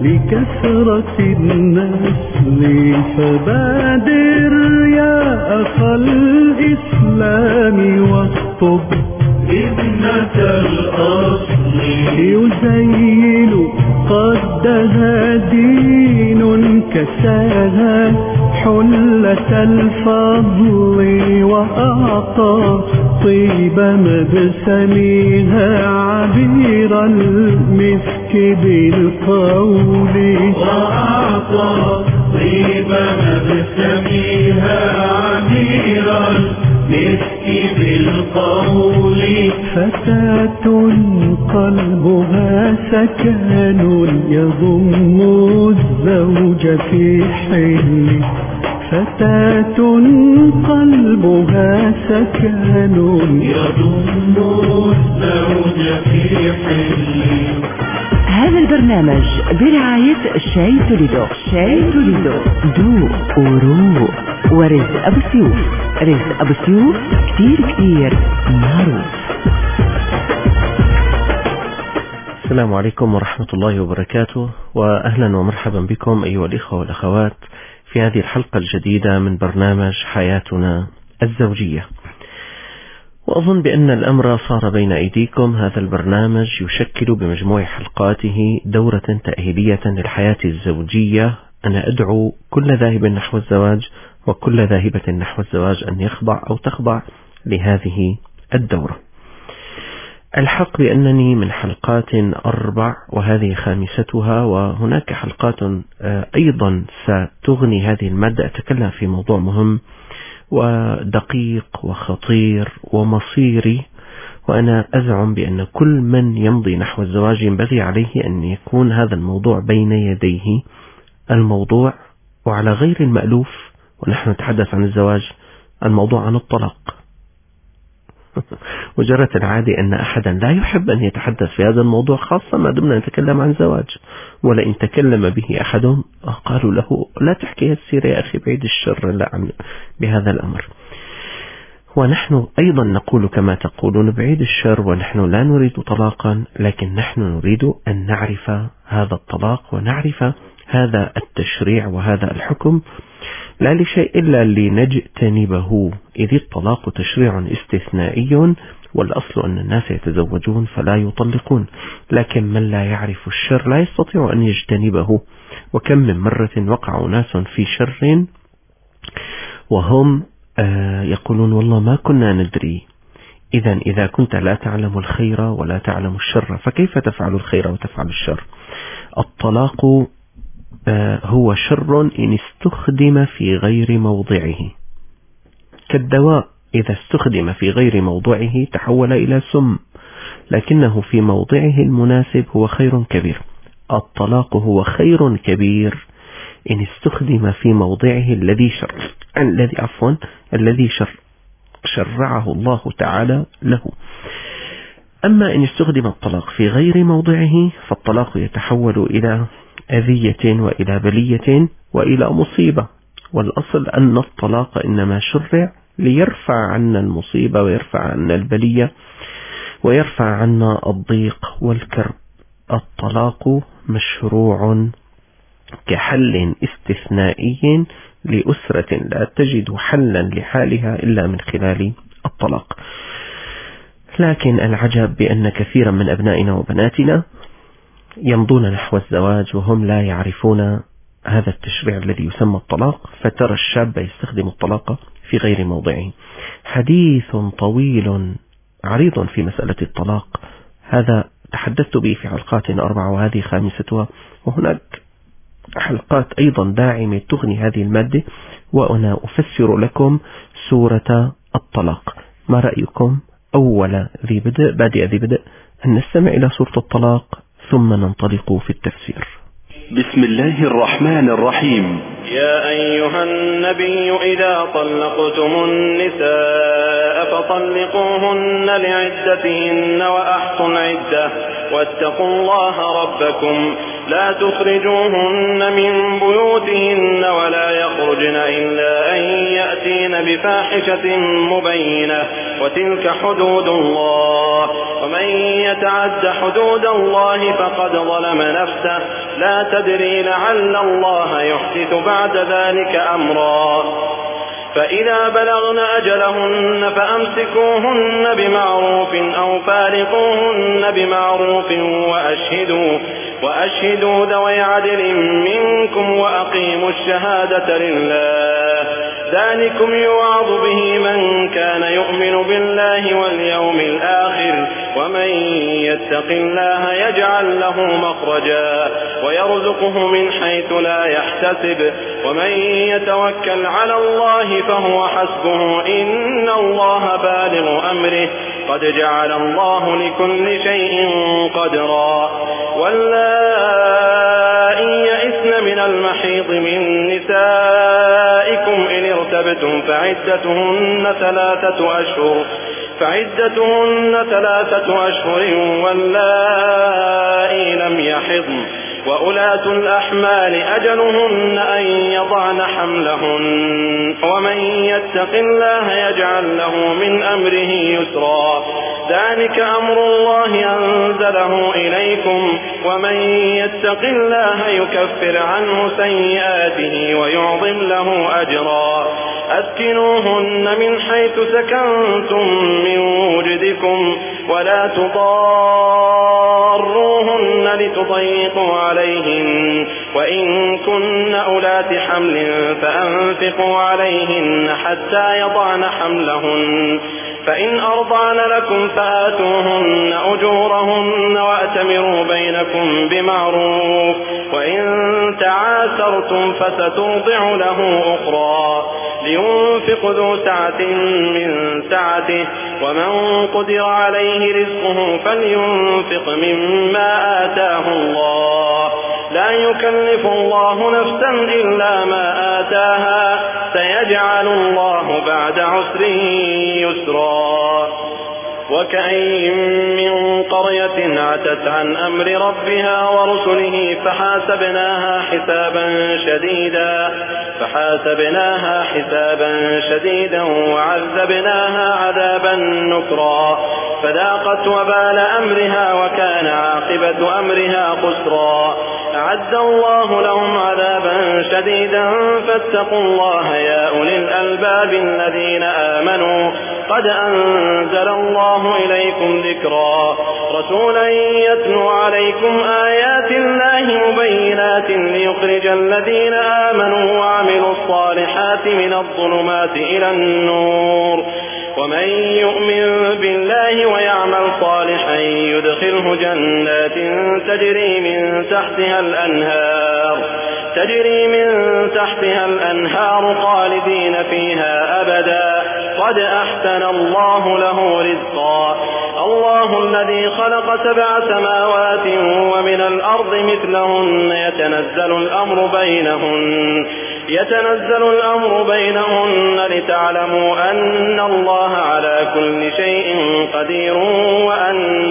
لكثرة النسل، فبادر يا أخا الإسلام واخطب ابنة الأصل. يزين قدها دين كساها حلة الفضل، وأعطى طيب مبسمها عبير المسك بالقول. وأعطى طيب مبسمها عبير المسك بالقول. فتاة قلبها سكن يضم الزوج في حل. فتاة قلبها سكن يضم الزوج في حل. هذا البرنامج برعاية شاي توليدو. شاي توليدو ذوق وروق. ورزق أبو سيوف. رزق أبو سيوف كتير معروف. السلام عليكم ورحمة الله وبركاته، وأهلا ومرحبا بكم أيها الإخوة والأخوات في هذه الحلقة الجديدة من برنامج حياتنا الزوجية. وأظن بأن الأمر صار بين أيديكم. هذا البرنامج يشكل بمجموع حلقاته دورة تأهيلية للحياة الزوجية. أنا أدعو كل ذاهب نحو الزواج وكل ذاهبة نحو الزواج أن يخضع أو تخضع لهذه الدورة. الحق بأنني من حلقات 4 وهذه خامستها، وهناك حلقات أيضا ستغني هذه المادة. أتكلم في موضوع مهم ودقيق وخطير ومصيري، وأنا أزعم بأن كل من يمضي نحو الزواج ينبغي عليه أن يكون هذا الموضوع بين يديه. الموضوع وعلى غير المألوف، ونحن نتحدث عن الزواج، الموضوع عن الطلاق. وجرت العادة أن أحدا لا يحب أن يتحدث في هذا الموضوع، خاصة ما دمنا نتكلم عن زواج. ولئن تكلم به أحد قالوا له لا تحكي السيرة يا أخي، بعيد الشر لا عن بهذا الأمر. ونحن أيضا نقول كما تقولون بعيد الشر، ونحن لا نريد طلاقا، لكن نحن نريد أن نعرف هذا الطلاق ونعرف هذا التشريع وهذا الحكم، لا لشيء إلا لنجتنبه، إذ الطلاق تشريع استثنائي، والأصل أن الناس يتزوجون فلا يطلقون، لكن من لا يعرف الشر لا يستطيع أن يجتنبه. وكم من مرة وقع ناس في شر وهم يقولون والله ما كنا ندري. إذا كنت لا تعلم الخير ولا تعلم الشر فكيف تفعل الخير وتفعل الشر؟ الطلاق هو شر إن استخدم في غير موضعه، كالدواء إذا استخدم في غير موضعه تحول إلى سم، لكنه في موضعه المناسب هو خير كبير. الطلاق هو خير كبير إن استخدم في موضعه الذي شرعه الله تعالى له. أما إن استخدم الطلاق في غير موضعه فالطلاق يتحول إلى أذية وإلى بلية وإلى مصيبة. والأصل أن الطلاق إنما شرع ليرفع عنا المصيبة ويرفع عنا البلية ويرفع عنا الضيق والكرب. الطلاق مشروع كحل استثنائي لأسرة لا تجد حلا لحالها إلا من خلال الطلاق. لكن العجب بأن كثيرا من أبنائنا وبناتنا يمضون نحو الزواج وهم لا يعرفون هذا التشريع الذي يسمى الطلاق، فترى الشاب يستخدم الطلاق في غير موضعه. حديث طويل عريض في مسألة الطلاق، هذا تحدثت به في حلقات 4 وهذه خامستها، وهناك حلقات أيضا داعمة تغني هذه المادة، وأنا أفسر لكم سورة الطلاق. ما رأيكم أول بادئ ذي بدء أن نستمع إلى سورة الطلاق ثم ننطلق في التفسير. بسم الله الرحمن الرحيم. يا أيها النبي إذا طلقتم النساء فطلقوهن لعدتهن وأحصوا العدة واتقوا الله ربكم لا تخرجوهن من بيوتهن ولا يخرجن إلا أن يأتين بفاحشة مبينة وتلك حدود الله ومن يتعد حدود الله فقد ظلم نفسه لا تدري لعل الله يحدث بعد ذلك أمرا. فإذا بلغن أجلهن فأمسكوهن بمعروف أو فارقوهن بمعروف وأشهدوا ذوي عدل منكم وأقيموا الشهادة لله. ذلكم يوعظ به من كان يؤمن بالله واليوم الآخر ومن يتق الله يجعل له مخرجا ويرزقه من حيث لا يحتسب ومن يتوكل على الله فهو حسبه إن الله بالغ أمره قد جعل الله لكل شيء قدرا. واللائي يئسن من المحيض من نسائكم إن ارتبتم فعدتهن 3 أشهر واللائي لم يحضن وأولاة الأحمال أجلهن أن يضعن حملهن ومن يتق الله يجعل له من أمره يسرا. ذلك أمر الله أنزله إليكم ومن يتق الله يكفر عنه سيئاته ويعظم له أجرا. أسكنوهن من حيث سكنتم من وجدكم ولا تضاروهن لتضيقوا عليهن وإن كن أولات حمل فأنفقوا عليهن حتى يضعن حملهن فإن أرضعن لكم فآتوهن أجورهن وأتمروا بينكم بمعروف وإن تعاسرتم فسترضع له أخرى. لينفق ذو سعة من سعته ومن قدر عليه رزقه فلينفق مما آتاه الله لا يكلف الله نفسا إلا ما آتاها سيجعل الله بعد عسر يسرا. وكأين من قرية عتت عن أمر ربها ورسله فحاسبناها حسابا شديدا وعذبناها عذابا نكرا فذاقت وبال أمرها وكان عاقبة أمرها خسرا. أعد الله لهم عذابا شديدا فاتقوا الله يا أولي الألباب الذين آمنوا قد أنزل الله إليكم ذكرا. رسولا يتلو عليكم آيات الله مبينات ليخرج الذين آمنوا وعملوا الصالحات من الظلمات إلى النور ومن يؤمن بالله ويعمل صالحا يدخله جنات تجري من تحتها الأنهار خالدين فيها أبدا قد أحسن الله له رزقا. الله الذي خلق 7 سماوات ومن الأرض مثلهن يتنزل الأمر بينهن لتعلموا أن الله على كل شيء قدير وأن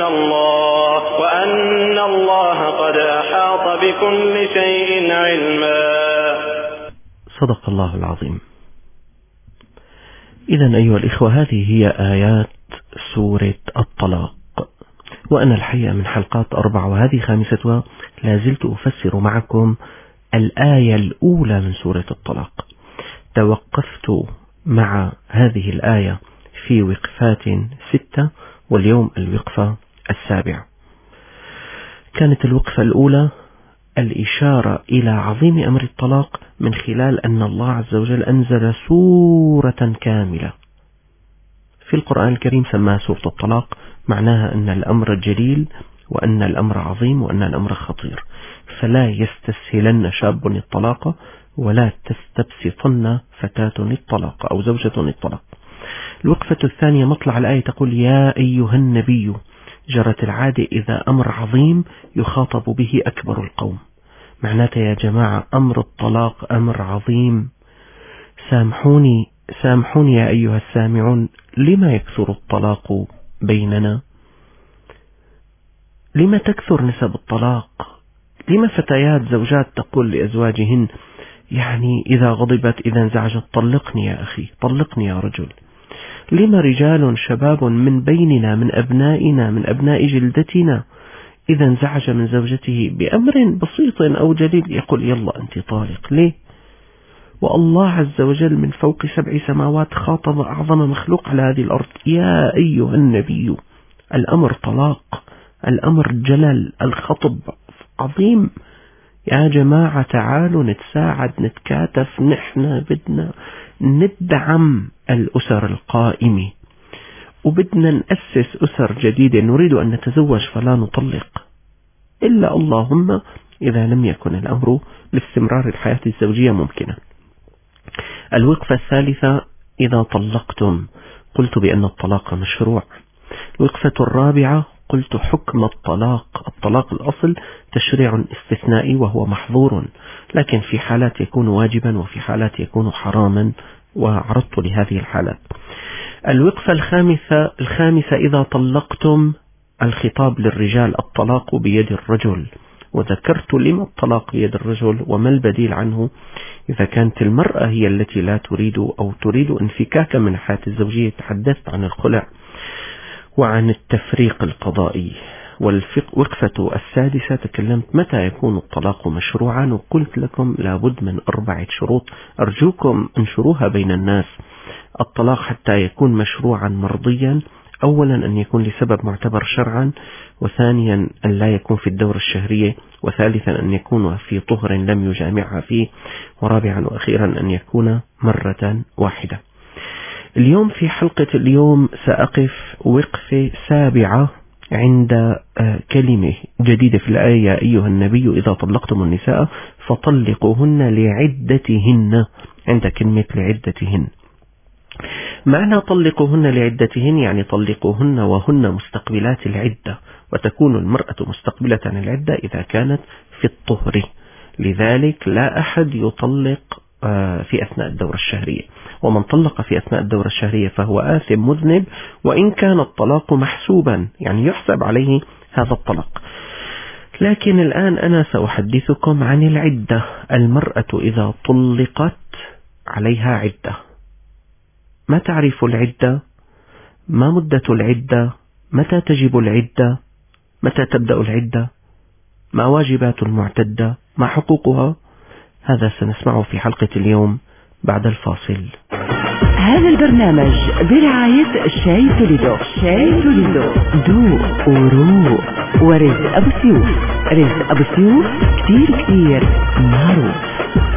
الله قد أحاط بكل شيء علما. صدق الله العظيم. إذن أيها الإخوة هذه هي آيات سورة الطلاق، وأنا الحقيقة من حلقات 4 وهذه 5 لا زلت أفسر معكم الآية الأولى من سورة الطلاق. توقفت مع هذه الآية في وقفات 6 واليوم الوقفة 7. كانت الوقفة الأولى الإشارة إلى عظيم أمر الطلاق من خلال أن الله عز وجل أنزل سورة كاملة في القرآن الكريم سماها سورة الطلاق، معناها أن الأمر جليل وأن الأمر عظيم وأن الأمر خطير، فلا يستسهلن شاب الطلاق ولا تستبسطن فتاة الطلاق أو زوجة الطلاق. الوقفة الثانية مطلع الآية تقول يا أيها النبي، جرت العادة إذا أمر عظيم يخاطب به أكبر القوم، معناته يا جماعة أمر الطلاق أمر عظيم، سامحوني يا أيها السامعون، لما يكثر الطلاق بيننا؟ لما تكثر نسب الطلاق؟ لما فتيات زوجات تقول لأزواجهن يعني إذا غضبت إذا انزعجت طلقني يا أخي، طلقني يا رجل؟ لما رجال شباب من بيننا من أبنائنا من أبناء جلدتنا إذا انزعج من زوجته بأمر بسيط أو جليل يقول يلا أنت طالق. ليه؟ والله عز وجل من فوق 7 سماوات خاطب أعظم مخلوق على هذه الأرض: يا أيها النبي. الأمر طلاق، الأمر جلل، الخطب عظيم. يا جماعة تعالوا نتساعد، نتكاتف، نحن بدنا ندعم الأسر القائمة، وبدنا نأسس أسر جديدة. نريد أن نتزوج فلا نطلق، إلا اللهم إذا لم يكن الأمر لاستمرار الحياة الزوجية ممكنا. الوقفة الثالثة: إذا طلقتم، قلت بأن الطلاق مشروع. الوقفة الرابعة: قلت حكم الطلاق الأصل تشريع استثنائي وهو محظور، لكن في حالات يكون واجبا وفي حالات يكون حراما، وعرضت لهذه الحالات. الوقفة الخامسة: إذا طلقتم، الخطاب للرجال، الطلاق بيد الرجل، وذكرت لما الطلاق بيد الرجل وما البديل عنه إذا كانت المرأة هي التي لا تريد أو تريد انفكاكا من الحياة الزوجية. تحدثت عن الخلع وعن التفريق القضائي. والوقفة السادسة تكلمت متى يكون الطلاق مشروعا، وقلت لكم لابد من 4 شروط، أرجوكم انشروها بين الناس. الطلاق حتى يكون مشروعا مرضيا: أولا أن يكون لسبب معتبر شرعا، وثانيا أن لا يكون في الدورة الشهرية، وثالثا أن يكون في طهر لم يجامعها فيه، ورابعا وأخيرا أن يكون مرة واحدة. اليوم في حلقة اليوم سأقف وقفة 7 عند كلمة جديدة في الآية: يا أيها النبي إذا طلقتم النساء فطلقوهن لعدتهن. عند كلمة لعدتهن، معنى طلقوهن لعدتهن يعني طلقوهن وهن مستقبلات العدة، وتكون المرأة مستقبلة العدة إذا كانت في الطهر. لذلك لا أحد يطلق في أثناء الدورة الشهرية، ومن طلق في أثناء الدورة الشهرية فهو آثم مذنب، وإن كان الطلاق محسوبا يعني يحسب عليه هذا الطلاق. لكن الآن أنا سأحدثكم عن العدة. المرأة إذا طلقت عليها عدة. ما تعرف العدة؟ ما مدة العدة؟ متى تجب العدة؟ متى تبدأ العدة؟ ما واجبات المعتدة؟ ما حقوقها؟ هذا سنسمعه في حلقة اليوم بعد الفاصل. هذا البرنامج برعاية شاي توليدو. شاي توليدو ذوق وروق. ورزق أبو سيوف. رزق أبو سيوف كتير معروف.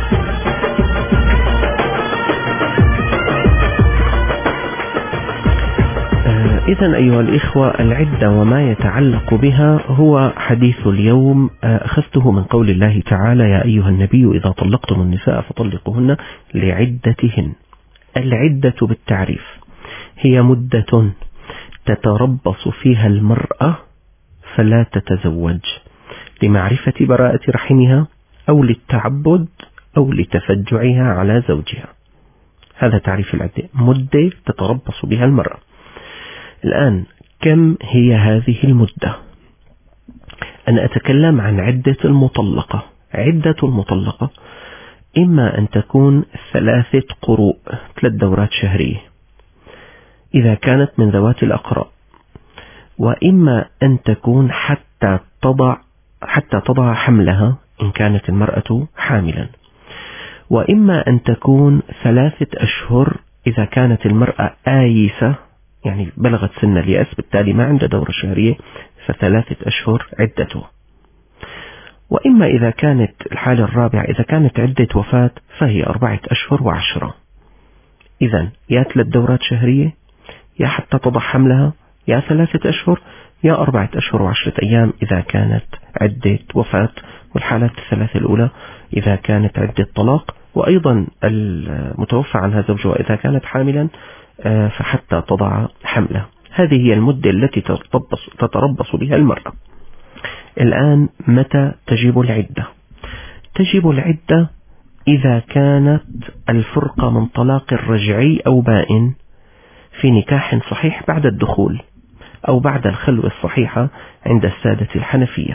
إذن أيها الإخوة، العدة وما يتعلق بها هو حديث اليوم. أخذته من قول الله تعالى: يا أيها النبي إذا طلقتم النساء فطلقوهن لعدتهن. العدة بالتعريف هي مدة تتربص فيها المرأة فلا تتزوج لمعرفة براءة رحمها أو للتعبد أو لتفجعها على زوجها. هذا تعريف العدة، مدة تتربص بها المرأة. الآن كم هي هذه المدة؟ أنا أتكلم عن عدة المطلقة. عدة المطلقة إما أن تكون 3 قروء، 3 دورات شهرية إذا كانت من ذوات الأقراء، وإما أن تكون حتى تضع حملها إن كانت المرأة حاملا، وإما أن تكون 3 أشهر إذا كانت المرأة آيسة يعني بلغت سن اليأس بالتالي ما عندها دورة شهرية، ف3 أشهر عدته. وإما إذا كانت الحالة الرابعة إذا كانت عدة وفاة فهي 4 أشهر و10. إذن يا 3 دورات شهرية، يا حتى تضع حملها، يا 3 أشهر، يا 4 أشهر و10 أيام إذا كانت عدة وفاة، والحالات ال3 الأولى إذا كانت عدة طلاق، وأيضا المتوفى عنها زوجها إذا كانت حاملا فحتى تضع حملها. هذه هي المدة التي تتربص بها المرأة. الآن متى تجب العدة؟ تجب العدة إذا كانت الفرقة من طلاق رجعي أو بائن في نكاح صحيح بعد الدخول أو بعد الخلوة الصحيحة عند السادة الحنفية.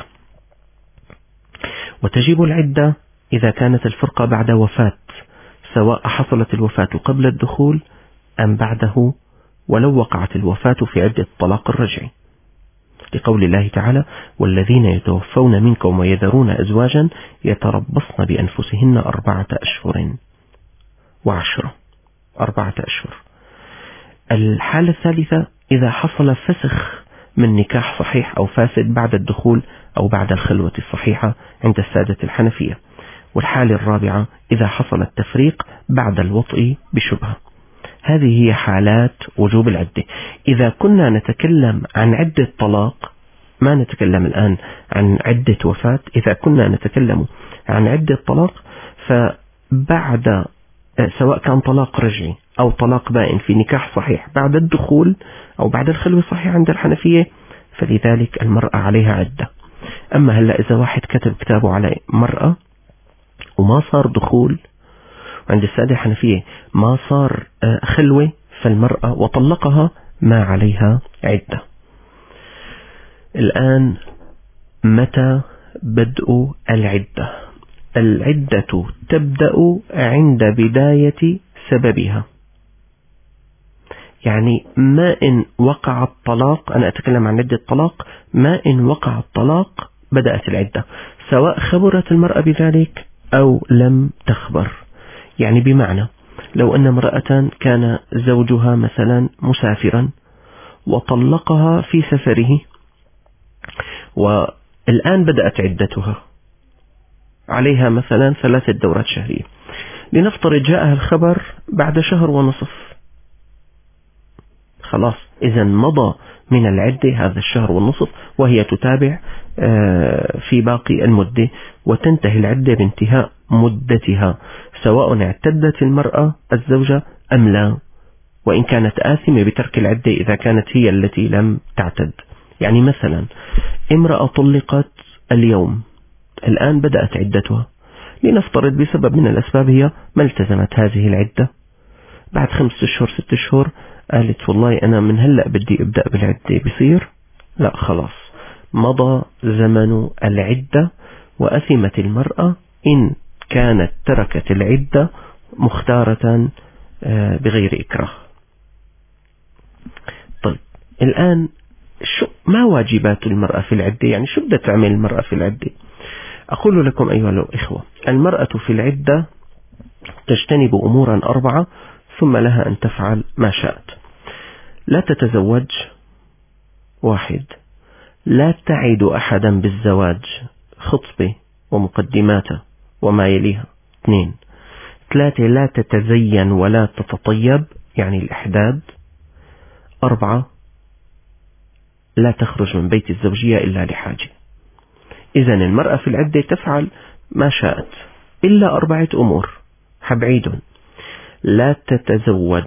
وتجب العدة إذا كانت الفرقة بعد وفاة، سواء حصلت الوفاة قبل الدخول أم بعده، ولو وقعت الوفاة في عدة الطلاق الرجعي. لقول الله تعالى: والذين يتوفون منكم ويذرون أزواجا يتربصن بأنفسهن 4 أشهر و10. 4 أشهر. الحالة الثالثة إذا حصل فسخ من نكاح صحيح أو فاسد بعد الدخول أو بعد الخلوة الصحيحة عند السادة الحنفية. والحالة الرابعة إذا حصل التفريق بعد الوطء بشبهة. هذه هي حالات وجوب العدة. إذا كنا نتكلم عن عدة طلاق، ما نتكلم الآن عن عدة وفاة، إذا كنا نتكلم عن عدة طلاق فبعد، سواء كان طلاق رجعي أو طلاق بائن في نكاح صحيح بعد الدخول أو بعد الخلوة الصحيحة عند الحنفية، فلذلك المرأة عليها عدة. أما هلأ إذا واحد كتب كتابه على مرأة وما صار دخول، وعند السادة الحنفية ما صار خلوة، فالمرأة وطلقها ما عليها عدة. الآن متى بدء العدة؟ العدة تبدأ عند بداية سببها. يعني ما إن وقع الطلاق، أنا أتكلم عن عدة طلاق، ما إن وقع الطلاق بدأت العدة، سواء خبرت المرأة بذلك أو لم تخبر. يعني بمعنى لو أن امرأة كان زوجها مثلا مسافرا وطلقها في سفره، والآن بدأت عدتها، عليها مثلا 3 دورات شهرية، لنفترض جاءها الخبر بعد 1.5 شهر، خلاص إذا مضى من العدة هذا 1.5 شهر، وهي تتابع في باقي المدة، وتنتهي العدة بانتهاء مدتها، سواء اعتدت المرأة الزوجة أم لا، وإن كانت آثمة بترك العدة إذا كانت هي التي لم تعتد. يعني مثلا امرأة طلقت اليوم، الآن بدأت عدتها، لنفترض بسبب من الأسباب هي ما التزمت هذه العدة، بعد 5 أشهر 6 أشهر قالت والله أنا من هلأ بدي أبدأ بالعدة، بصير؟ لا، خلاص مضى زمن العدة، وأثمت المرأة إن كانت تركت العدة مختارة بغير إكراه. طيب الآن ما واجبات المرأة في العدة؟ يعني شو بدها تعمل المرأة في العدة؟ أقول لكم أيها الإخوة، المرأة في العدة تجتنب أمورا 4 ثم لها أن تفعل ما شاءت. لا تتزوج. 1. لا تعد أحدا بالزواج، خطبة ومقدماته وما يليها. 2. 3. لا تتزين ولا تتطيب، يعني الإحداد. 4. لا تخرج من بيت الزوجية إلا لحاجة. إذن المرأة في العدة تفعل ما شاءت إلا 4 أمور، حبعيدهم: لا تتزوج.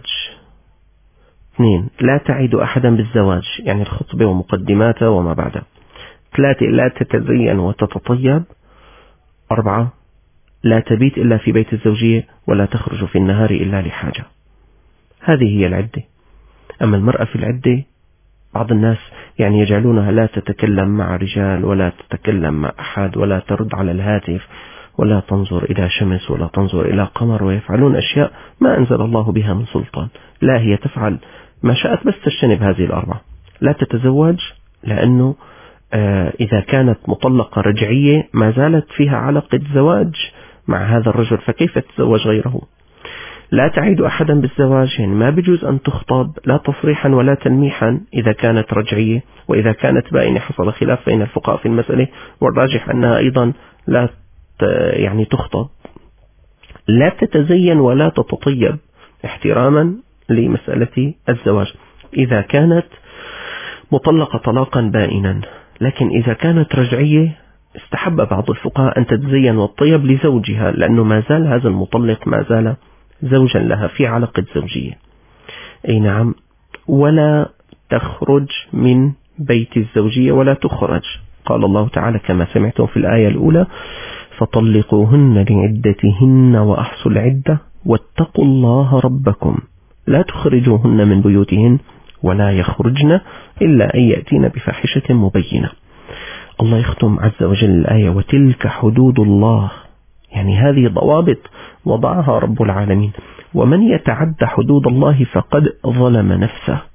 2. لا تعد أحدا بالزواج، يعني الخطبة ومقدماته وما بعده. 3. لا تتزين وتتطيب. 4. لا تبيت إلا في بيت الزوجية، ولا تخرج في النهار إلا لحاجة. هذه هي العدة. أما المرأة في العدة بعض الناس يعني يجعلونها لا تتكلم مع رجال، ولا تتكلم مع أحد، ولا ترد على الهاتف، ولا تنظر إلى شمس، ولا تنظر إلى قمر، ويفعلون أشياء ما أنزل الله بها من سلطان. لا، هي تفعل ما شاءت بس تجتنب هذه 4. لا تتزوج، لأنه إذا كانت مطلقة رجعية ما زالت فيها علاقة زواج مع هذا الرجل، فكيف تتزوج غيره؟ لا تعيد أحدا بالزواج، يعني ما بيجوز أن تخطب لا تصريحا ولا تلميحا إذا كانت رجعية، وإذا كانت بائنة حصل خلاف بين الفقهاء في المسألة، والراجح أنها أيضا لا يعني تخطب. لا تتزين ولا تتطيب احتراما لمسألة الزواج إذا كانت مطلقة طلاقا بائنا. لكن إذا كانت رجعية استحب بعض الفقهاء أن تتزين والطيب لزوجها، لأنه ما زال هذا المطلق ما زال زوجا لها في علاقة زوجية. أي نعم. ولا تخرج من بيت الزوجية، ولا تخرج. قال الله تعالى كما سمعتم في الآية الأولى: فطلقوهن لعدتهن وأحصوا العدة واتقوا الله ربكم لا تخرجوهن من بيوتهن ولا يخرجن إلا أن يأتين بفاحشة مبينة. الله يختم عز وجل الآية: وتلك حدود الله، يعني هذه ضوابط وضعها رب العالمين، ومن يتعد حدود الله فقد ظلم نفسه.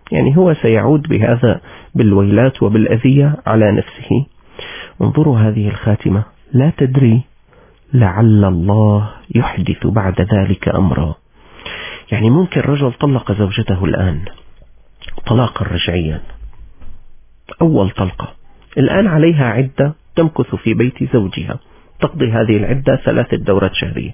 يعني هو سيعود بهذا بالويلات وبالأذية على نفسه. انظروا هذه الخاتمة: لا تدري لعل الله يحدث بعد ذلك أمرا. يعني ممكن رجل طلق زوجته الآن طلاقا رجعيا، أول طلقة، الآن عليها عدة تمكث في بيت زوجها، تقضي هذه العدة 3 دورات شهرية.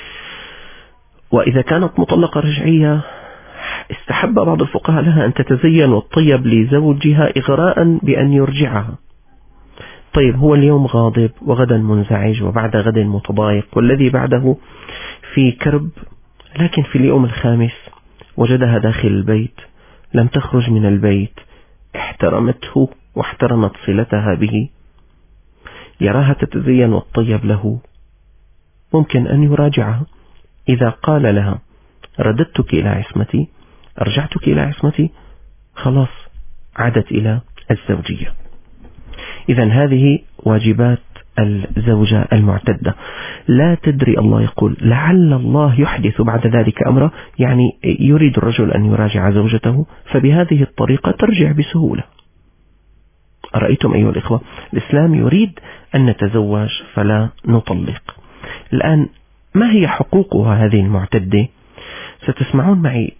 وإذا كانت مطلقة رجعية استحب بعض الفقهاء لها أن تتزين وتطيب لزوجها إغراء بأن يرجعها. طيب هو اليوم غاضب وغدا منزعج وبعد غد متضايق والذي بعده في كرب، لكن في اليوم الخامس وجدها داخل البيت، لم تخرج من البيت، احترمته واحترمت صلتها به، يراها تتزين وتطيب له، ممكن أن يراجعها. إذا قال لها رددتك إلى عصمتي، أرجعتك إلى عصمتي، خلاص عادت إلى الزوجية. إذن هذه واجبات الزوجة المعتدة. لا تدري، الله يقول لعل الله يحدث بعد ذلك أمرا، يعني يريد الرجل أن يراجع زوجته، فبهذه الطريقة ترجع بسهولة. أرأيتم أيها الإخوة، الإسلام يريد أن نتزوج فلا نطلق. الآن ما هي حقوقها هذه المعتدة؟ ستسمعون معي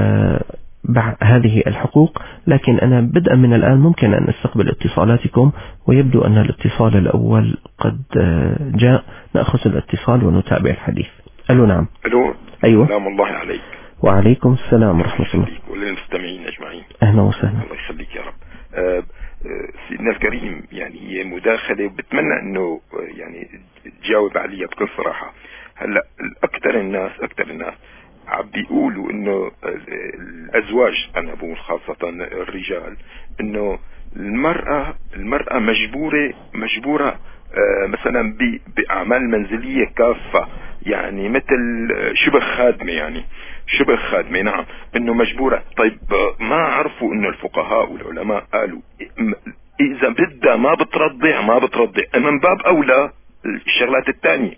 هذه الحقوق، لكن أنا بدءا من الآن ممكن أن أستقبل اتصالاتكم، ويبدو أن الاتصال الأول قد جاء. نأخذ الاتصال ونتابع الحديث. ألو نعم. ألو. أيوة. سلام الله عليك. وعليكم السلام ورحمة الله. وللمستمعين أجمعين. أهلا وسهلا. الله يخليك يا رب. سيدنا الكريم، يعني هي مداخلة وبتمنى أنه يعني تجاوب عليها بكل صراحة. هلا أكثر الناس عم بيقولوا انه الازواج، انا بقول خاصة الرجال، انه المرأة مجبورة مثلا باعمال منزلية كافة، يعني مثل شبه خادمة، نعم، انه مجبورة. طيب ما عرفوا انه الفقهاء والعلماء قالوا اذا بدها ما بترضع من باب اولى الشغلات الثانية،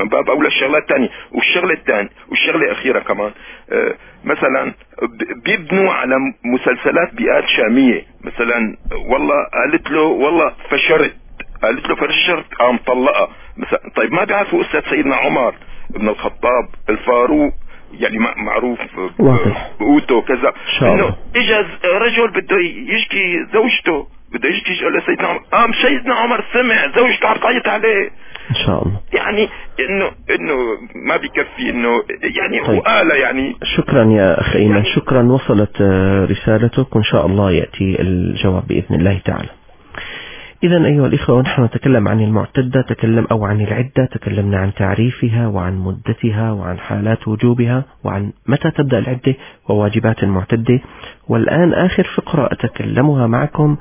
والشغلة الأخيرة كمان، مثلا بيبنوا على مسلسلات بيئات شامية، مثلا والله قالت له فشرت قام طلقها مثلا. طيب ما بيعرفوا أستاذ سيدنا عمر بن الخطاب الفاروق، يعني معروف بقوته كذا، انه اجى رجل بده يشكي زوجته، لسيدنا عمر، قام سيدنا عمر سمع زوجته عم تعيط عليه إن شاء الله. يعني إنه ما بيكفي، إنه يعني طيب. وآلة يعني. شكرا يا أخي أيمن، يعني شكرا، وصلت رسالتك، وإن شاء الله يأتي الجواب بإذن الله تعالى. إذن أيها الإخوة، ونحن نتكلم عن المعتدة، أو عن العدة، تكلمنا عن تعريفها وعن مدتها وعن حالات وجوبها وعن متى تبدأ العدة وواجبات المعتدة. والآن آخر فقرة أتكلمها معكم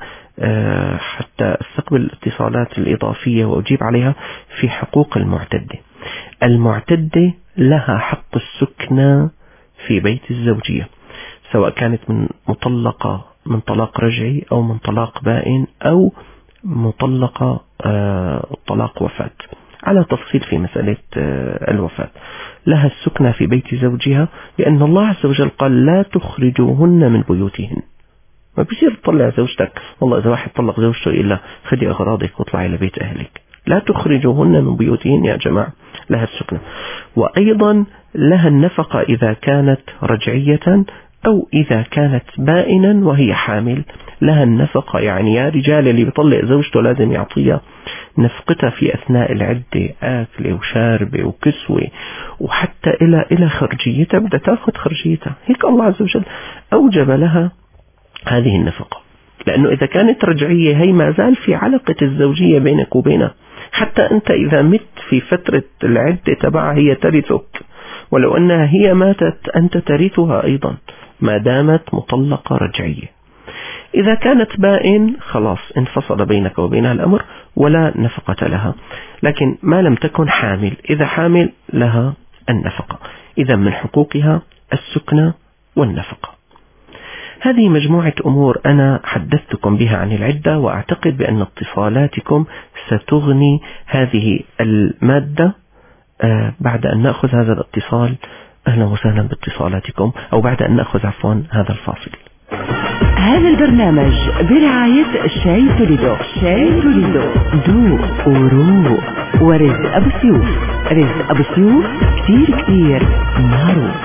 حتى استقبل الاتصالات الإضافية وأجيب عليها في حقوق المعتدة. المعتدة لها حق السكنى في بيت الزوجية، سواء كانت مطلقة من طلاق رجعي أو من طلاق بائن أو مطلقة طلاق وفاة، على تفصيل في مسألة الوفاة. لها السكنى في بيت زوجها، لأن الله عز وجل قال لا تخرجوهن من بيوتهن. ما بيصير تطلع زوجتك، والله إذا واحد طلق زوجته إلا خدي أغراضك واطلعي لبيت أهلك. لا تخرجوهن من بيوتهن يا جماعة، لها السكنى. وأيضا لها النفقة إذا كانت رجعية أو إذا كانت بائنا وهي حامل، لها النفقة. يعني يا رجال اللي بيطلق زوجته لازم يعطيها نفقتها في أثناء العدة، أكل وشارب وكسوة، وحتى إلى خرجيتها بدها تأخذ خرجيتها. هيك الله عز وجل أوجب لها هذه النفقة، لأنه إذا كانت رجعية هي ما زال في علقة الزوجية بينك وبينها، حتى أنت إذا مت في فترة العدة تبعها هي ترثك، ولو أنها هي ماتت أنت ترثها أيضا ما دامت مطلقة رجعية. إذا كانت بائن خلاص انفصل بينك وبينها الأمر ولا نفقة لها، لكن ما لم تكن حامل، إذا حامل لها النفقة. إذا من حقوقها السكنى والنفقة. هذه مجموعة أمور أنا حدثتكم بها عن العدة، وأعتقد بأن اتصالاتكم ستغني هذه المادة. بعد أن نأخذ هذا الاتصال، أهلا وسهلا باتصالاتكم، أو بعد أن نأخذ هذا الفاصل. هذا البرنامج برعاية شاي توليدو. شاي توليدو ذوق وروق. ورزق أبو سيوف. رزق أبو سيوف كتير كتير معروف.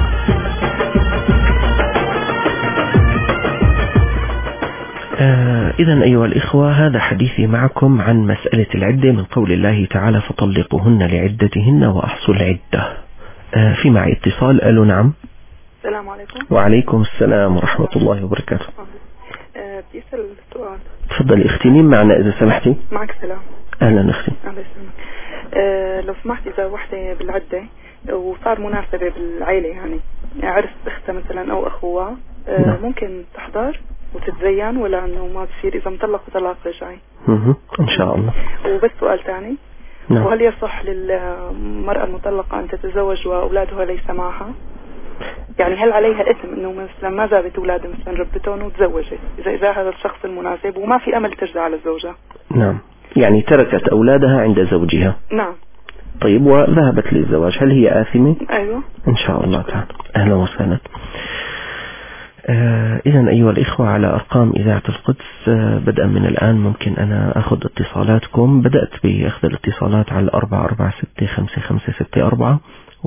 إذن أيها الإخوة، هذا حديثي معكم عن مسألة العدة من قول الله تعالى فطلقوهن لعدتهن وأحصوا العدة. في معي اتصال. ألو نعم. السلام عليكم. وعليكم السلام ورحمة الله وبركاته. بدي أسأل سؤال. تفضلي اختي، مين معنا إذا سمحتي؟ معك سلام. أهلا أختي. الله يسلمك. لو سمحت، إذا وحدة بالعدة وصار مناسبة بالعائلة، يعني عرس أختها مثلا أو أخوها، ممكن تحضر وتتزين ولا أنه ما بصير إذا مطلقوا طلاق رجعي؟ إن شاء الله. وبس سؤال ثاني. نعم. وهل يصح للمرأة المطلقة أن تتزوج وأولادها ليس معها؟ يعني هل عليها إثم إنه مثلا ما جابت أولادها مثلا ربتهم وتزوجت إذا هذا الشخص المناسب وما في أمل ترجع على الزوجة؟ نعم، يعني تركت أولادها عند زوجها. نعم. طيب، وذهبت للزواج، هل هي آثمة؟ أيوة. إن شاء الله تعالى. أهلا وسهلا. إذن أيها الإخوة، على أرقام إذاعة القدس بدءا من الآن ممكن أنا أخذ اتصالاتكم. بدأت بأخذ الاتصالات على 4465564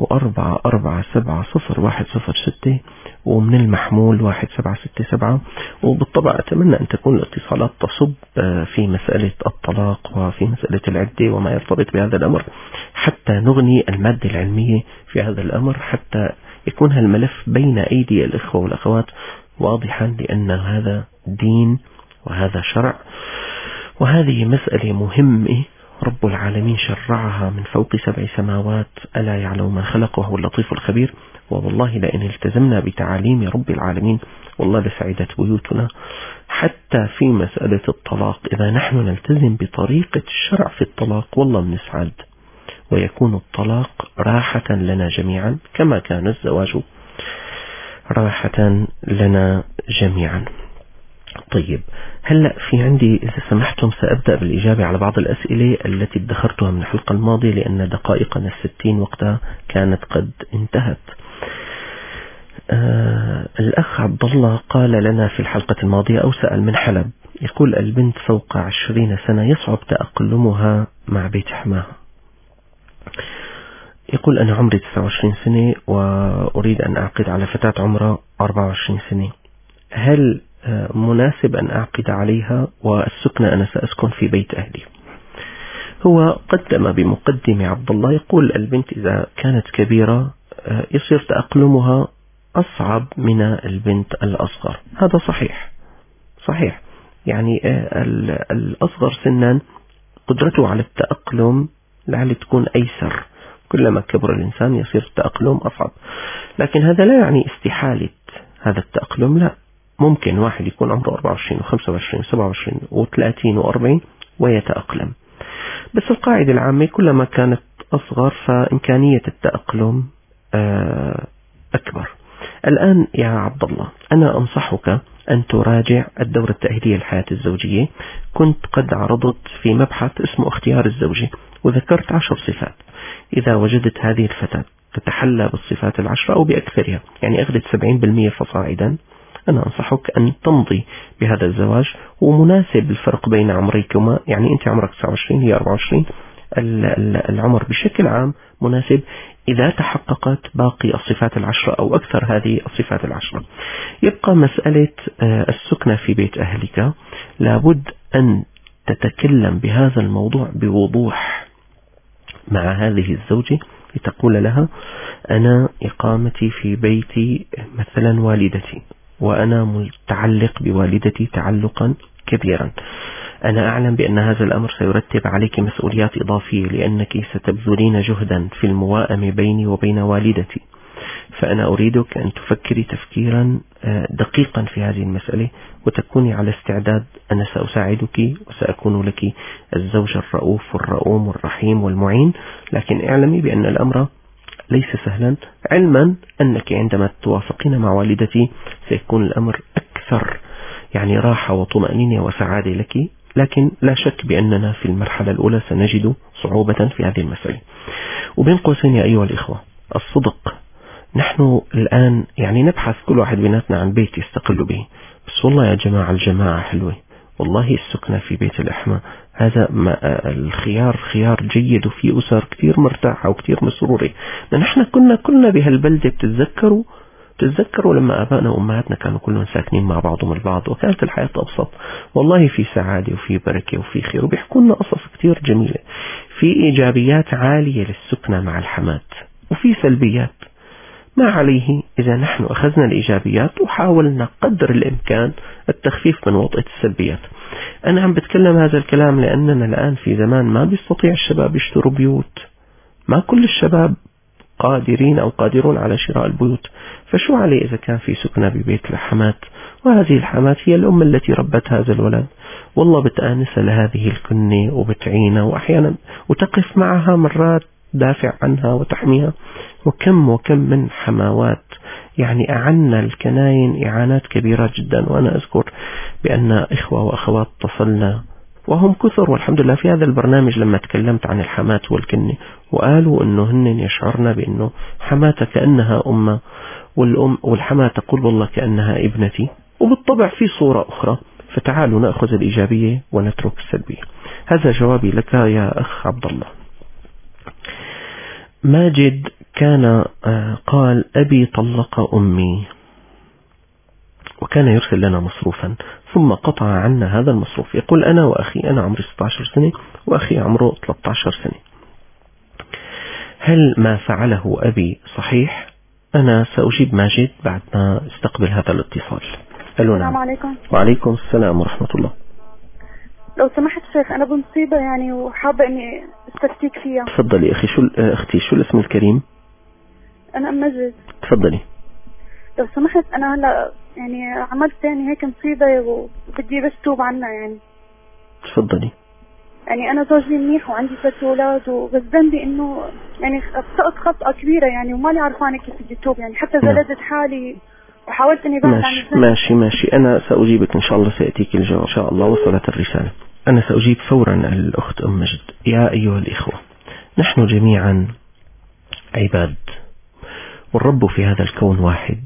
و44700106 ومن المحمول 1767. وبالطبع أتمنى أن تكون الاتصالات تصب في مسألة الطلاق وفي مسألة العدة وما يرتبط بهذا الأمر، حتى نغني المادة العلمية في هذا الأمر، حتى يكون هالملف بين أيدي الإخوة والأخوات واضحا، لأن هذا دين وهذا شرع، وهذه مسألة مهمة رب العالمين شرعها من فوق 7 سماوات. ألا يعلم من خلق وهو اللطيف الخبير. والله لئن التزمنا بتعاليم رب العالمين والله لسعدت بيوتنا. حتى في مسألة الطلاق، إذا نحن نلتزم بطريقة الشرع في الطلاق والله بنسعد، ويكون الطلاق راحة لنا جميعا كما كان الزواج راحة لنا جميعا. طيب، هلأ في عندي إذا سمحتم سأبدأ بالإجابة على بعض الأسئلة التي ادخرتها من الحلقة الماضية، لأن دقائقنا 60 وقتها كانت قد انتهت. الأخ عبد الله قال لنا في الحلقة الماضية أو سأل من حلب، يقول البنت فوق 20 سنة يصعب تأقلمها مع بيت حماها. يقول أنا عمري 29 سنة وأريد أن أعقد على فتاة عمرها 24 سنة، هل مناسب أن أعقد عليها والسكنة أنا سأسكن في بيت أهلي؟ هو قدم بمقدمة عبد الله، يقول البنت إذا كانت كبيرة يصير تأقلمها أصعب من البنت الأصغر. هذا صحيح، يعني الأصغر سنا قدرته على التأقلم لعل تكون أيسر، كلما كبر الإنسان يصير التأقلم أصعب، لكن هذا لا يعني استحالة هذا التأقلم، لا، ممكن واحد يكون عمره 24 و25 و27 و30 و40 ويتأقلم، بس القاعدة العامة كلما كانت أصغر فإمكانية التأقلم أكبر. الآن يا عبد الله أنا أنصحك أن تراجع الدورة التأهيلية للحياة الزوجية. كنت قد عرضت في مبحث اسمه اختيار الزوجة وذكرت 10 صفات، إذا وجدت هذه الفتاة تتحلى بالصفات 10 أو بأكثرها، يعني أخذت 70% فصاعدا، أنا أنصحك أن تمضي بهذا الزواج. ومناسب الفرق بين عمريكما، يعني أنت عمرك 29 هي 24، العمر بشكل عام مناسب إذا تحققت باقي الصفات 10 أو أكثر هذه الصفات 10. يبقى مسألة السكنة في بيت أهلك، لابد أن تتكلم بهذا الموضوع بوضوح مع هذه الزوجة، لتقول لها أنا إقامتي في بيتي مثلا والدتي، وأنا متعلق بوالدتي تعلقا كبيرا، أنا أعلم بأن هذا الأمر سيرتب عليك مسؤوليات إضافية لأنك ستبذلين جهدا في الموائمة بيني وبين والدتي، فأنا أريدك أن تفكري تفكيرا دقيقا في هذه المسألة وتكوني على استعداد. أنا سأساعدك وسأكون لك الزوج الرؤوف والرؤوم والرحيم والمعين، لكن اعلمي بأن الأمر ليس سهلا، علما أنك عندما توافقين مع والدتي سيكون الأمر أكثر يعني راحة وطمأنينة وسعادة لك، لكن لا شك بأننا في المرحلة الأولى سنجد صعوبة في هذه المسألة. وبين قوسين يا أيها الإخوة، الصدق نحن الآن يعني نبحث كل واحد بيناتنا عن بيت يستقل به، بس والله يا جماعة الجماعة حلوة، والله السكنة في بيت الإحماء هذا الخيار خيار جيد، وفي أسر كتير مرتاحة وكتير مسرورة. نحن كنا بهالبلدة بتتذكروا لما آبائنا وأمهاتنا كانوا كلهم ساكنين مع بعضهم البعض، وكانت الحياة أبسط، والله في سعادة وفي بركة وفي خير، وبيحكوا لنا قصص كتير جميلة. في إيجابيات عالية للسكنة مع الحمات، وفي سلبيات. ما عليه إذا نحن أخذنا الإيجابيات وحاولنا قدر الإمكان التخفيف من وطئة السلبيات. أنا عم بتكلم هذا الكلام لأننا الآن في زمان ما بيستطيع الشباب يشتروا بيوت، ما كل الشباب قادرين أو قادرون على شراء البيوت، فشو عليه إذا كان في سكنة ببيت الحمات، وهذه الحمات هي الأم التي ربت هذا الولد، والله بتآنس لهذه الكنة وبتعينها، وأحيانا وتقف معها مرات دافع عنها وتحميها. وكم من حماوات يعني أعنا الكناين إعانات كبيرة جدا. وأنا أذكر بأن إخوة وأخوات اتصلنا وهم كثر والحمد لله في هذا البرنامج لما تكلمت عن الحمات والكنة، وقالوا أنه هن يشعرنا بأنه حماتة كأنها أمة، والأم والحماة تقول والله كأنها ابنتي، وبالطبع في صورة أخرى. فتعالوا نأخذ الإيجابية ونترك السلبية. هذا جوابي لك يا أخ عبد الله. ماجد كان قال أبي طلق أمي وكان يرسل لنا مصروفا ثم قطع عنا هذا المصروف. يقول أنا وأخي، أنا عمري 16 سنة وأخي عمره 13 سنة، هل ما فعله أبي صحيح؟ أنا سأجيب ماجد بعد ما استقبل هذا الاتصال. السلام عليكم. وعليكم السلام ورحمة الله. لو سمحت شيخ أنا بمصيبة يعني وحابة إني استفتيك فيها. تفضلي أخي. أختي شو الاسم الكريم؟ أنا أم مجد. تفضلي. لو سمحت أنا هلا يعني عملت يعني هيك مصيبة وبدي بس توب عنها يعني. تفضلي. يعني أنا زوجي منيح وعندي 3 أولاد، وبس ذنبي إنه يعني أخطأت خطأة كبيرة يعني وماني عارفانة كيف بدي توب يعني، حتى زلزت حالي وحاولت إني بعد عن الذنب. ماشي أنا سأجيبك إن شاء الله، سيأتيك الجواب إن شاء الله. وصلت الرسالة. أنا سأجيب فورا الأخت أم مجد. يا أيها الإخوة، نحن جميعا عباد، والرب في هذا الكون واحد،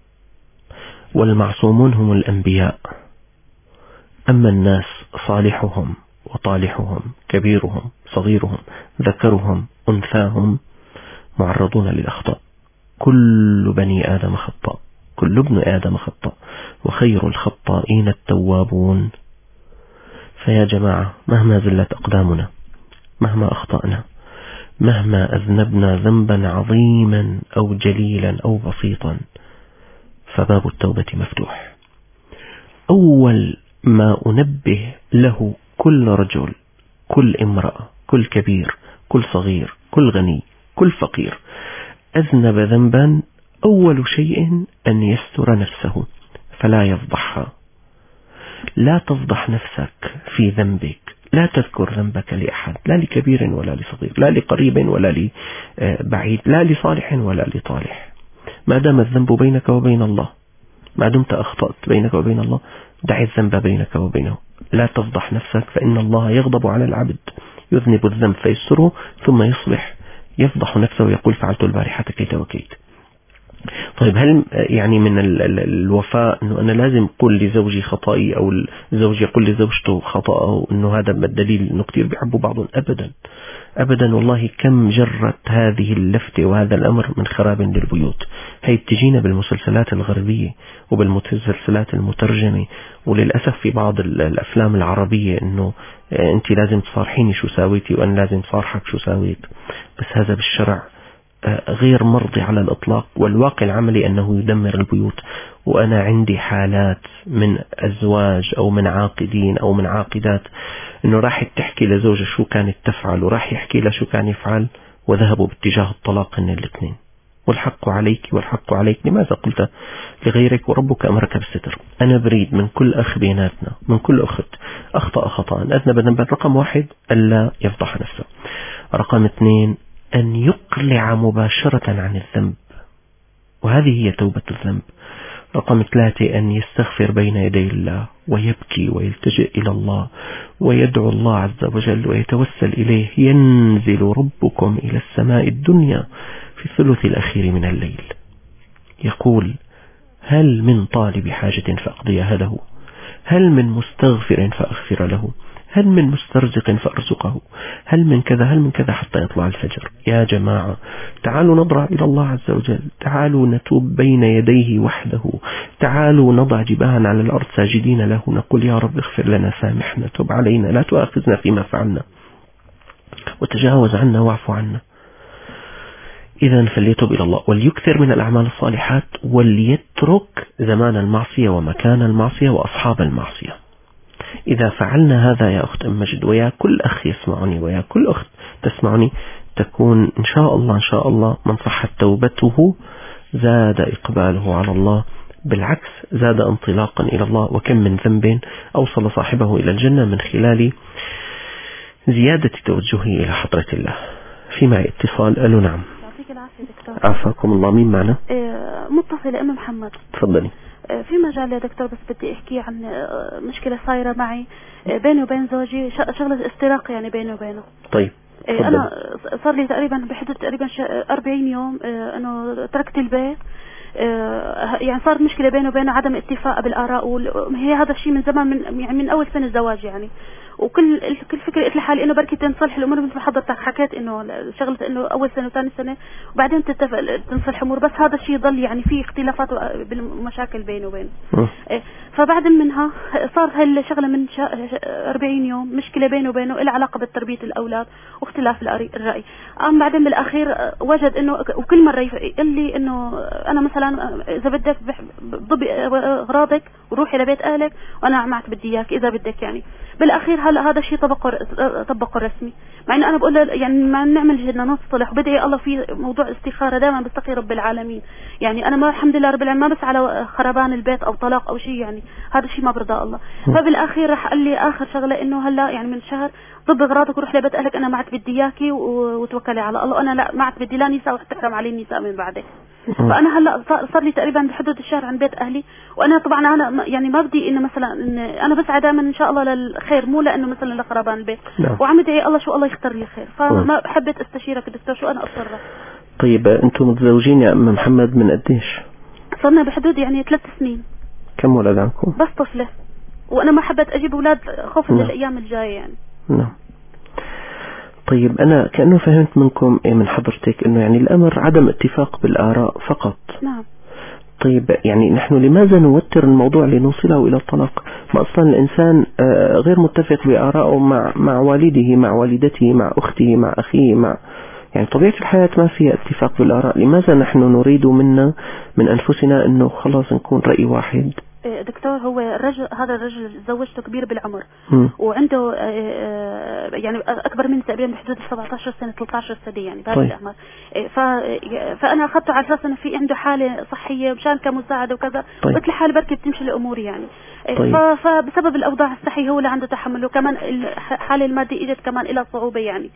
والمعصومون هم الأنبياء. أما الناس صالحهم وطالحهم، كبيرهم صغيرهم، ذكرهم أنثاهم، معرضون للأخطاء. كل بني آدم خطاء، كل ابن آدم خطاء، وخير الخطائين التوابون. فيا جماعة، مهما زلت أقدامنا، مهما أخطأنا، مهما أذنبنا ذنبا عظيما أو جليلا أو بسيطا، فباب التوبة مفتوح. أول ما أنبه له كل رجل، كل امرأة، كل كبير، كل صغير، كل غني، كل فقير أذنب ذنبا، أول شيء أن يستر نفسه فلا يفضحها. لا تفضح نفسك في ذنبك، لا تذكر ذنبك لأحد، لا لكبير ولا لصغير، لا لقريب ولا لبعيد، لا لصالح ولا لطالح. ما دام الذنب بينك وبين الله، ما دمت أخطأت بينك وبين الله، دع الذنب بينك وبينه. لا تفضح نفسك، فإن الله يغضب على العبد يذنب الذنب فيستره ثم يصبح يفضح نفسه ويقول فعلت البارحة كيت وكيت. طيب، هل يعني من الوفاء أنه أنا لازم أقول لزوجي خطائي أو الزوج يقول لزوجته خطأه أنه هذا الدليل أنه كتير بيحبوا بعضهم؟ أبدا أبدا. والله كم جرت هذه اللفتة وهذا الأمر من خراب للبيوت. هي بتجينا بالمسلسلات الغربية وبالمسلسلات المترجمة، وللأسف في بعض الأفلام العربية أنه أنت لازم تصارحيني شو ساويتي وأنا لازم صارحك شو ساويت. بس هذا بالشرع غير مرضي على الإطلاق، والواقع العملي أنه يدمر البيوت. وأنا عندي حالات من أزواج أو من عاقدين أو من عاقدات أنه راح تحكي لزوجة شو كانت تفعل وراح يحكي له شو كان يفعل، وذهبوا باتجاه الطلاق هن الاثنين. والحق عليك والحق عليك، لماذا قلت لغيرك وربك أمرك بالستر. أنا بريد من كل أخ بيناتنا، من كل أخت أخطأ خطأ أذنب ذنبا، رقم 1 ألا يفضح نفسه، رقم 2 أن يقلع مباشرة عن الذنب، وهذه هي توبة الذنب، رقم 3 أن يستغفر بين يدي الله ويبكي ويلتجئ إلى الله ويدعو الله عز وجل ويتوسل إليه. ينزل ربكم إلى السماء الدنيا في الثلث الأخير من الليل. يقول: هل من طالب حاجة فأقضيها له؟ هل من مستغفر فأغفر له؟ هل من مسترزق فأرزقه؟ هل من كذا هل من كذا حتى يطلع الفجر. يا جماعة، تعالوا نضرع إلى الله عز وجل، تعالوا نتوب بين يديه وحده، تعالوا نضع جباهنا على الأرض ساجدين له، نقول: يا رب اغفر لنا، سامحنا، تب علينا، لا تؤاخذنا فيما فعلنا، وتجاوز عنا واعف عنا. إذا فليتوب إلى الله وليكثر من الأعمال الصالحات، وليترك زمان المعصية ومكان المعصية وأصحاب المعصية. إذا فعلنا هذا يا أخت أم مجد، ويا كل أخ يسمعني، ويا كل أخت تسمعني، تكون إن شاء الله من صحت توبته زاد إقباله على الله، بالعكس زاد انطلاقا إلى الله. وكم من ذنب أوصل صاحبه إلى الجنة من خلال زيادة توجهه إلى حضرة الله. في معي اتصال. ألو نعم. يعطيك العافية دكتور. عافاكم الله. مين معنا؟ متصلة أم محمد. تفضلي. في مجال يا دكتور، بس بدي احكي عن مشكلة صايرة معي بيني وبين زوجي، شغلة استراق يعني بيني وبينه. طيب. انا صار لي تقريبا بحدود تقريبا 40 يوم انه تركت البيت. يعني صار مشكلة بينه وبينه، عدم اتفاق بالآراء، وهي هذا الشيء من زمان، من أول سنة الزواج يعني. وكل فكرة قلت لحالي إنه بركي تنصلح الأمور، مثل ما حضرتك حكيت إنه شغلة إنه أول سنة وثاني سنة وبعدين تنصلح الأمور، بس هذا الشيء ضل يعني في اختلافات بالمشاكل بينه وبينه. فبعد منها صار هاي الشغلة من 40 يوم مشكلة بينه وبينه إلها علاقة بتربية الأولاد واختلاف الرأي. بعدين بالأخير وجد إنه وكل مرة يقول لي إنه أنا مثلا إذا بدك ضبي أغراضك وروحي لبيت أهلك وأنا معك بدي إياك إذا بدك يعني. بالأخير هلا هذا الشيء طبقه رسمي، مع إن أنا بقول له يعني ما نعمل جدنا نصلح، وبدعي الله في موضوع استخارة دائما بستخير رب العالمين. يعني أنا ما الحمد لله رب العالمين ما بس على خربان البيت أو طلاق أو شيء، يعني هذا الشيء ما برضى الله. فبالأخير رح قال لي آخر شغلة إنه هلا يعني من شهر ضب أغراضك وروح لبيت أهلك، أنا معك بدي إياكي وتوكلي على الله، أنا لا معك بدي لا نساء وتحرم علي النساء من بعدك. فأنا هلا صار لي تقريبا بحدود الشهر عند بيت أهلي، وأنا طبعا أنا يعني ما بدي إنه مثلا إن أنا بسعى دائما إن شاء الله للخير، مو لأنه مثلا لخربان البيت. وعم ادعي الله شو الله يختار لي خير، فما حبيت استشيرك دكتور شو أنا أتصرف. طيب أنتم متزوجين يا أم محمد من قديش؟ صرنا بحدود يعني 3 سنين. كم ولد عندكم؟ بس طفلة، وأنا ما حبيت أجيب أولاد خوفا للأيام الجاية يعني. نعم. طيب أنا كأنه فهمت منكم من حضرتك إنه يعني الأمر عدم اتفاق بالآراء فقط. نعم. طيب يعني نحن لماذا نوتر الموضوع لنوصله إلى الطلاق؟ ما أصلا الإنسان غير متفق بآرائه مع والده، مع والدته، مع أخته، مع أخيه، مع يعني طبيعة الحياة ما فيها اتفاق بالآراء. لماذا نحن نريد من أنفسنا إنه خلاص نكون رأي واحد؟ دكتور هو هذا الرجل زوجته كبير بالعمر، وعنده يعني أكبر من تقريبا بحدود 17 سنة 13 سنة يعني بهذه الأعمار. فأنا أخذته على أساس إنه في عنده حالة صحية مشان كمساعدة وكذا. قلت لحالي بركي بتمشي الأمور يعني. فبسبب الأوضاع الصحية هو اللي عنده تحمل، وكمان الحالة المادية إجت كمان إلى صعوبة يعني.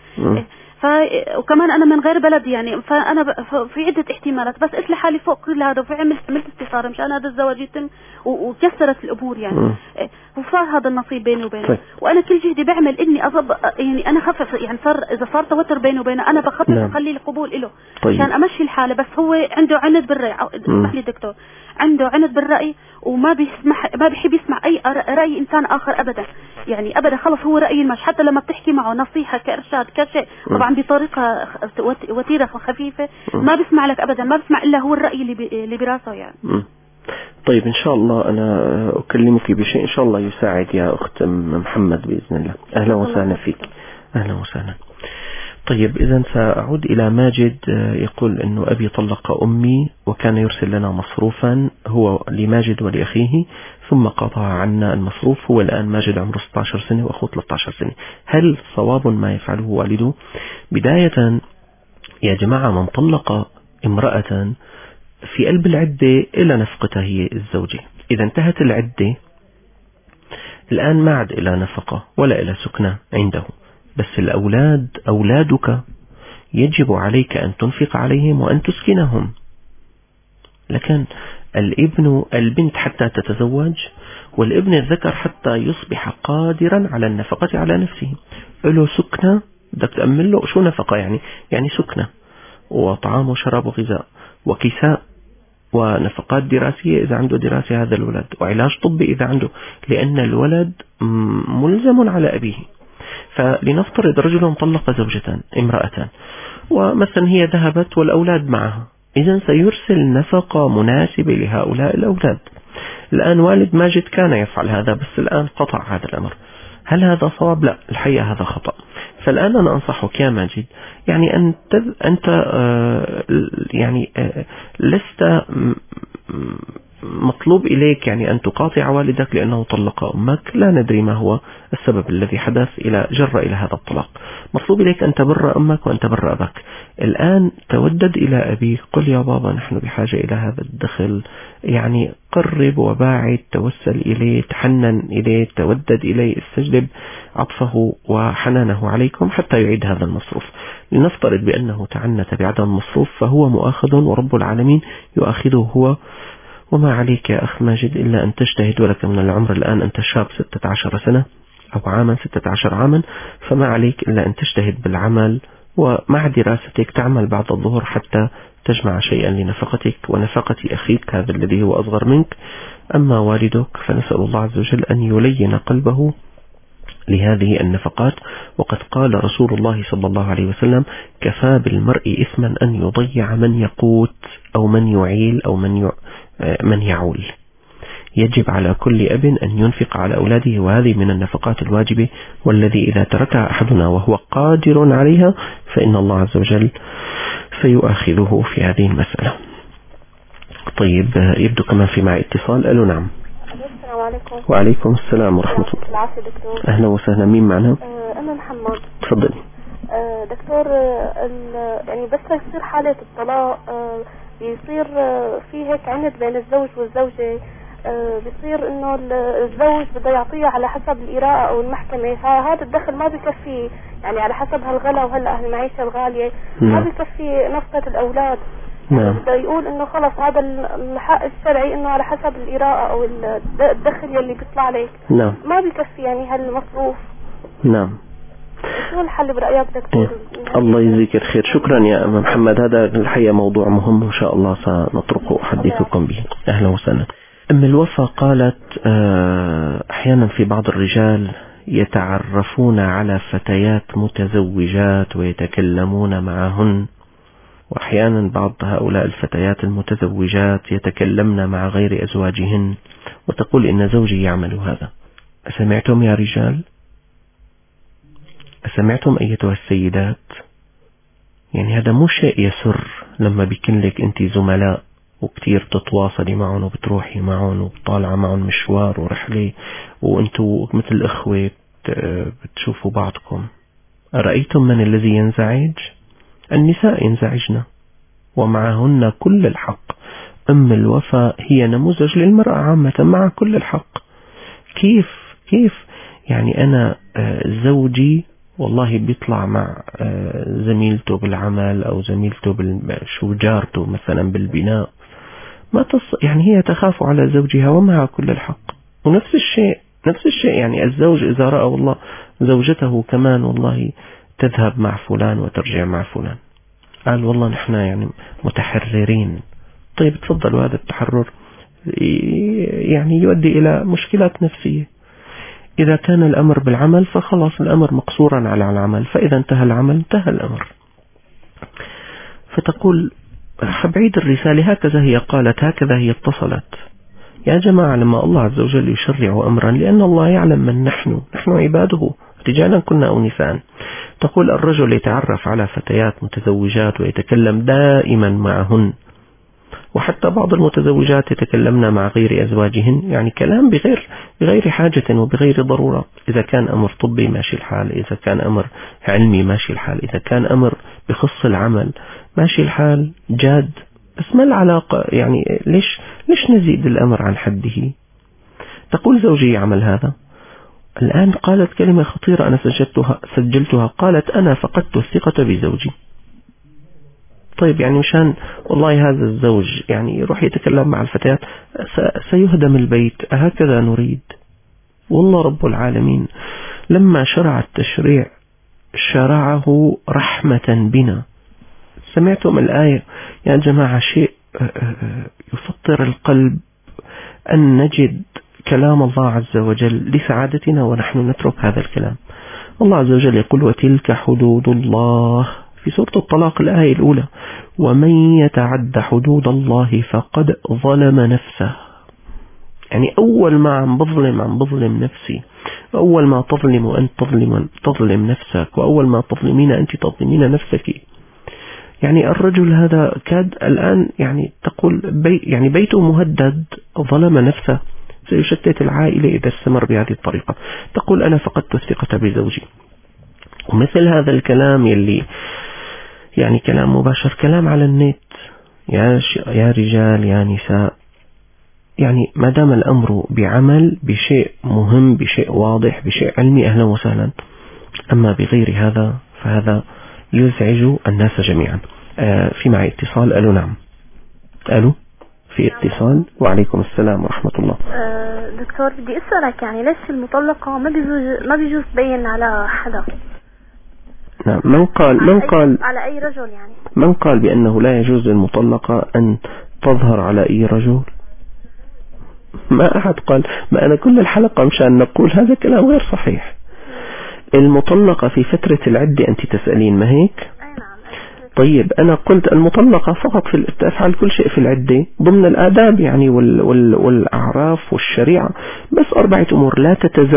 وكمان أنا من غير بلد يعني، فأنا في عدة احتمالات، بس قلت لحالي فوق كل هذا عملت استخارة مشان هذا الزواج يتم وكسرت الأمور يعني. وصار هذا النصيب بيني وبينه. وأنا كل جهدي بعمل إني أضبط يعني، أنا خفف يعني، إذا صار توتر بيني وبينه أنا بخفف وخلي القبول له عشان أمشي الحالة. بس هو عنده عند بالرأي، اسمح لي دكتور، عنده عند بالرأي وما ما بيحب يسمع أي رأي إنسان آخر أبدا يعني، أبدا خلص هو رأي المش. حتى لما بتحكي معه نصيحة كإرشاد كشيء طبعا بطريقة وتيرة خفيفة ما بيسمع لك أبدا، ما بيسمع إلا هو الرأي اللي براسه يعني. طيب إن شاء الله أنا أكلمك بشيء إن شاء الله يساعد يا أخت محمد بإذن الله. أهلا وسهلا فيك. أهلا وسهلا. طيب إذا سأعود إلى ماجد. يقول إنه أبي طلق أمي وكان يرسل لنا مصروفا هو لماجد ولأخيه، ثم قطع عنا المصروف. هو الآن ماجد عمره 16 سنة وأخوه 13 سنة. هل صواب ما يفعله والده؟ بداية يا جماعة، من طلق امرأة في قلب العدة إلى نفقتها هي الزوجة. إذا انتهت العدة الآن ما عاد إلى نفقة ولا إلى سكنة عنده، بس الأولاد أولادك يجب عليك أن تنفق عليهم وأن تسكنهم. لكن البنت حتى تتزوج، والابن الذكر حتى يصبح قادرا على النفقة على نفسه. له سكنة بدك تأمن له. شو نفقة يعني سكنة وطعام وشراب وغذاء وكساء. ونفقات دراسية إذا عنده دراسة هذا الولد، وعلاج طبي إذا عنده، لأن الولد ملزم على أبيه. فلنفترض رجل طلق زوجتان امرأتان، ومثلا هي ذهبت والأولاد معها، إذن سيرسل نفقة مناسبة لهؤلاء الأولاد. الآن والد ماجد كان يفعل هذا، بس الآن قطع هذا الأمر. هل هذا صواب؟ لا، الحقيقة هذا خطأ. فالآن أنا أنصحك يا ماجد، يعني أنت يعني لست مطلوب إليك يعني أن تقاطع والدك لأنه طلق أمك، لا ندري ما هو السبب الذي حدث جر إلى هذا الطلاق. مطلوب إليك أن تبر أمك وأن تبر أبك. الآن تودد إلى أبيك، قل يا بابا نحن بحاجة إلى هذا الدخل، يعني قرب وباعد، توسل إليه، تحنن إليه، تودد إليه، استجلب عطفه وحنانه عليكم حتى يعيد هذا المصروف. لنفترض بأنه تعنت بعدم المصروف، فهو مؤاخذ ورب العالمين يؤاخذه هو، وما عليك يا أخ ماجد إلا أن تجتهد، ولك من العمر الآن أنت شاب 16 سنة أو عاما، 16 عاما، فما عليك إلا أن تجتهد بالعمل، ومع دراستك تعمل بعد الظهر حتى تجمع شيئا لنفقتك ونفقة أخيك هذا الذي هو أصغر منك. أما والدك فنسأل الله عز وجل أن يلين قلبه لهذه النفقات. وقد قال رسول الله صلى الله عليه وسلم: كفى بالمرء إثما أن يضيع من يقوت أو من يعيل أو من يعول. يجب على كل أب أن ينفق على أولاده، وهذه من النفقات الواجبة، والذي إذا تركها أحدنا وهو قادر عليها فإن الله عز وجل سيؤاخذه في هذه المسألة. طيب، يبدو كمان في معي اتصال. ألو نعم. السلام عليكم. وعليكم السلام ورحمة الله. العافية دكتور. أهلا وسهلا. مين معنا؟ أنا محمد. تفضلي. دكتور، يعني بس يصير حالة الطلاق بيصير في هيك عند بين الزوج والزوجة، بيصير انه الزوج بده يعطيها على حسب الإراءة او المحكمة، هذا الدخل ما بيكفي، يعني على حسب هالغلا وهلا المعيشة الغالية ما بيكفي نفقة الأولاد. نعم. بده يقول انه خلص هذا الحق الشرعي انه على حسب الإراءة او الدخل يلي بيطلع عليك. نعم. ما بيكفي يعني هالمصروف. نعم. شو الحل برأيك دكتور؟ الله يجزيك الخير. شكرا يا أبا محمد. هذا الحقيقة موضوع مهم، إن شاء الله سنطرقه وأحدثكم به. أهلا وسهلا. أم الوفا قالت: أحيانا في بعض الرجال يتعرفون على فتيات متزوجات ويتكلمون معهن، وأحيانا بعض هؤلاء الفتيات المتزوجات يتكلمن مع غير أزواجهن، وتقول إن زوجي يعمل هذا. أسمعتم يا رجال؟ أسمعتم أيتها السيدات؟ يعني هذا مو شيء يسر لما بيكون لك أنت زملاء وكتير بتتواصلي معهم وبتروحي معهم وبطالعة معهم مشوار ورحلة، وأنتوا مثل الأخوة بتشوفوا بعضكم. أرأيتم من الذي ينزعج؟ النساء ينزعجن، ومعهن كل الحق. أم الوفا هي نموذج للمرأة عامة مع كل الحق. كيف يعني أنا زوجي والله بيطلع مع زميلته بالعمل أو زميلته شو جارته مثلا بالبناء، ما يعني هي تخاف على زوجها ومعها كل الحق. ونفس الشيء يعني الزوج إذا رأى والله زوجته كمان والله تذهب مع فلان وترجع مع فلان، قال والله نحن يعني متحررين. طيب تفضلوا، هذا التحرر يعني يؤدي إلى مشكلات نفسية. إذا كان الأمر بالعمل فخلاص الأمر مقصورا على العمل، فإذا انتهى العمل انتهى الأمر. فتقول حبعيد الرسالة هكذا هي قالت، هكذا هي اتصلت. يا جماعة، لما الله عز وجل يشرع أمرا لأن الله يعلم من نحن عباده، رجالا كنا أو نساء. تقول الرجل يتعرف على فتيات متزوجات ويتكلم دائما معهن، وحتى بعض المتزوجات يتكلمن مع غير أزواجهن، يعني كلام بغير حاجة وبغير ضرورة. إذا كان أمر طبي ماشي الحال، إذا كان أمر علمي ماشي الحال، إذا كان أمر بخص العمل ماشي الحال جاد. بس ما العلاقة؟ يعني ليش نزيد الأمر عن حده؟ تقول زوجي يعمل هذا. الآن قالت كلمة خطيرة أنا سجلتها. قالت: أنا فقدت الثقة بزوجي. طيب يعني مشان والله هذا الزوج يعني يروح يتكلم مع الفتيات سيهدم البيت، هكذا نريد؟ والله رب العالمين لما شرع التشريع شرعه رحمة بنا. سمعتم الآية يا جماعة؟ يفطر القلب أن نجد كلام الله عز وجل لسعادتنا ونحن نترك هذا الكلام. الله عز وجل يقول وتلك حدود الله في سورة الطلاق الآية الأولى ومن يتعد حدود الله فقد ظلم نفسه. يعني أول ما عم بظلم نفسي، أول ما تظلم وأنت تظلم نفسك، وأول ما تظلمين أنت تظلمين نفسك. يعني الرجل هذا كاد الآن يعني تقول يعني بيته مهدد، ظلم نفسه، سيشتت العائلة إذا استمر بهذه الطريقة. تقول أنا فقدت الثقة بزوجي. ومثل هذا الكلام يلي يعني كلام مباشر، كلام على النت، يا رجال يا نساء، يعني ما دام الأمر بعمل، بشيء مهم، بشيء واضح، بشيء علمي، أهلا وسهلا. أما بغير هذا فهذا يزعج الناس جميعا. في معي اتصال. ألو نعم. ألو في اتصال. وعليكم السلام ورحمة الله. دكتور بدي أسألك يعني ليش المطلقة ما بيجوز تبين على حدا؟ نعم. من قال على أي رجل يعني؟ من قال بأنه لا يجوز للمطلقة أن تظهر على أي رجل؟ ما أحد قال. ما أنا كل الحلقة مشان نقول هذا كلام غير صحيح. المطلقة في فترة العدة أنت تسألين، ما هيك؟ طيب أنا قلت المطلقة فقط تفعل كل شيء في العدة ضمن الآداب يعني والأعراف والشريعة، بس 4 أمور: لا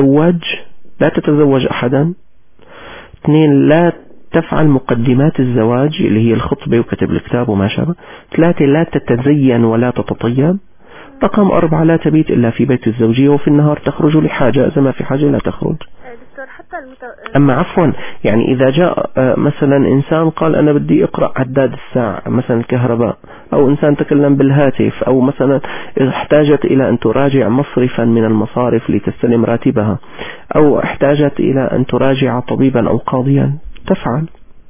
تتزوج أحدا. 2 لا تفعل مقدمات الزواج اللي هي الخطبة وكتب الكتاب وما شابه. 3 لا تتزين ولا تتطيب. رقم 4 لا تبيت إلا في بيت الزوجية، وفي النهار تخرج لحاجة، إذا ما في حاجة لا تخرج. أما عفوا يعني إذا جاء مثلا إنسان قال أنا بدي أقرأ عداد الساعة مثلا الكهرباء، أو إنسان تكلم بالهاتف، أو مثلا احتاجت إلى أن تراجع مصرفا من المصارف لتستلم راتبها، أو احتاجت إلى أن تراجع طبيبا أو قاضيا، تفعل.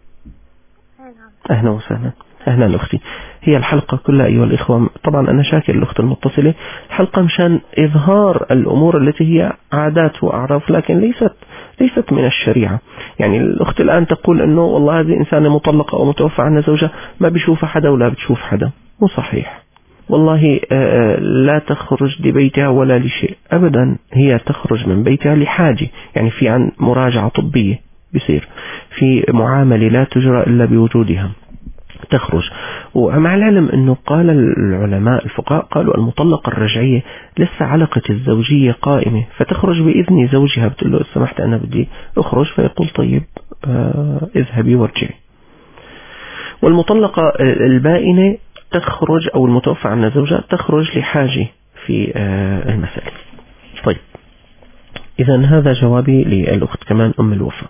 أهلا وسهلا. أهلا أختي. هي الحلقة كلها أيها الإخوة، طبعا أنا شاكر الأخت المتصلة، الحلقة مشان إظهار الأمور التي هي عادات وأعراف، لكن ليست من الشريعة. يعني الأخت الآن تقول أنه والله هذه إنسانة مطلقة أو متوفى عنها زوجها ما بيشوف حدا ولا بتشوف حدا، مو صحيح. والله لا تخرج لبيتها ولا لشيء أبدا، هي تخرج من بيتها لحاجة، يعني في عن مراجعة طبية بيصير، في معاملة لا تجرى إلا بوجودها، تخرج. ومع العلم أنه قال العلماء الفقهاء قالوا المطلقة الرجعية لسه علقة الزوجية قائمة، فتخرج بإذن زوجها، بتقول له سمحت أنا بدي أخرج، فيقول طيب اذهبي وارجعي. والمطلقة البائنة تخرج، أو المتوفى عنها زوجها تخرج لحاجة في المسألة. طيب إذن هذا جوابي للأخت كمان أم الوفاء.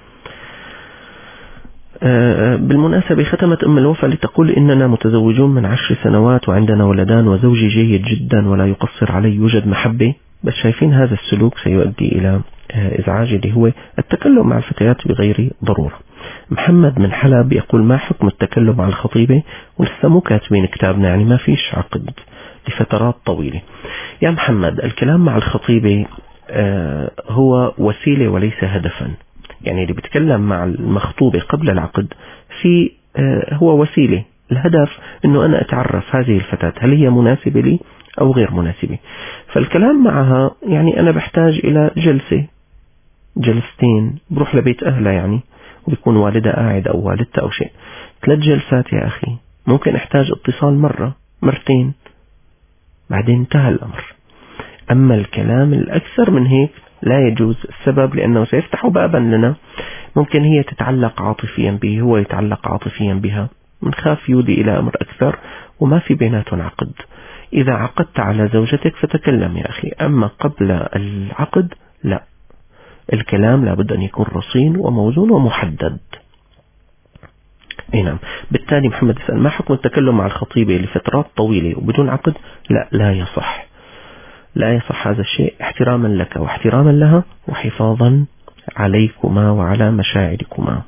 بالمناسبة ختمت أم الوفاء لتقول إننا متزوجون من 10 سنوات وعندنا ولدان وزوجي جيد جدا ولا يقصر علي، يوجد محبة، بس شايفين هذا السلوك سيؤدي إلى إزعاج اللي هو التكلم مع الفتيات بغير ضرورة. محمد من حلب يقول ما حكم التكلم مع الخطيبة؟ ولسه مو كاتبين كتابنا، يعني ما فيش عقد لفترات طويلة. يا محمد الكلام مع الخطيبة هو وسيلة وليس هدفا. يعني اللي بيتكلم مع المخطوبة قبل العقد في هو وسيلة، الهدف انه انا اتعرف هذه الفتاة هل هي مناسبة لي او غير مناسبة. فالكلام معها يعني انا بحتاج الى جلستين، بروح لبيت اهلها يعني، وبيكون والدها قاعد او والدتها او شيء، 3 جلسات يا اخي، ممكن احتاج اتصال مرة مرتين، بعدين انتهى الامر. اما الكلام الاكثر من هيك لا يجوز. السبب لأنه سيفتح بابا لنا، ممكن هي تتعلق عاطفيا به، هو يتعلق عاطفيا بها، منخاف يودي إلى أمر أكثر وما في بيناتهم عقد. إذا عقدت على زوجتك فتكلم يا أخي، أما قبل العقد لا، الكلام لابد أن يكون رصين وموزون ومحدد. نعم. بالتالي محمد يسأل ما حكم التكلم مع الخطيبة لفترات طويلة وبدون عقد؟ لا يصح، لا يصح هذا الشيء، احتراما لك واحتراما لها وحفاظا عليكما وعلى مشاعركما.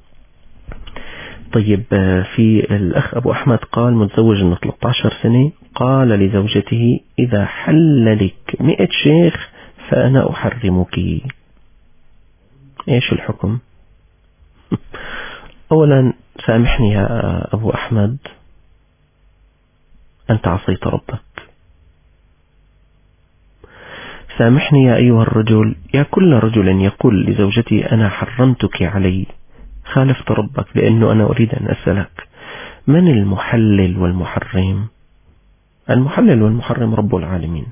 طيب في الأخ أبو أحمد قال متزوج من 13 سنة، قال لزوجته إذا حل لك 100 شيخ فأنا أحرمك. إيش الحكم؟ أولا سامحني يا أبو أحمد، أنت عصيت ربك. سامحني يا أيها الرجل، يا كل رجل يقول لزوجتي أنا حرمتك علي، خالفت ربك، لأنه أنا أريد أن أسألك من المحلل والمحرم؟ المحلل والمحرم رب العالمين.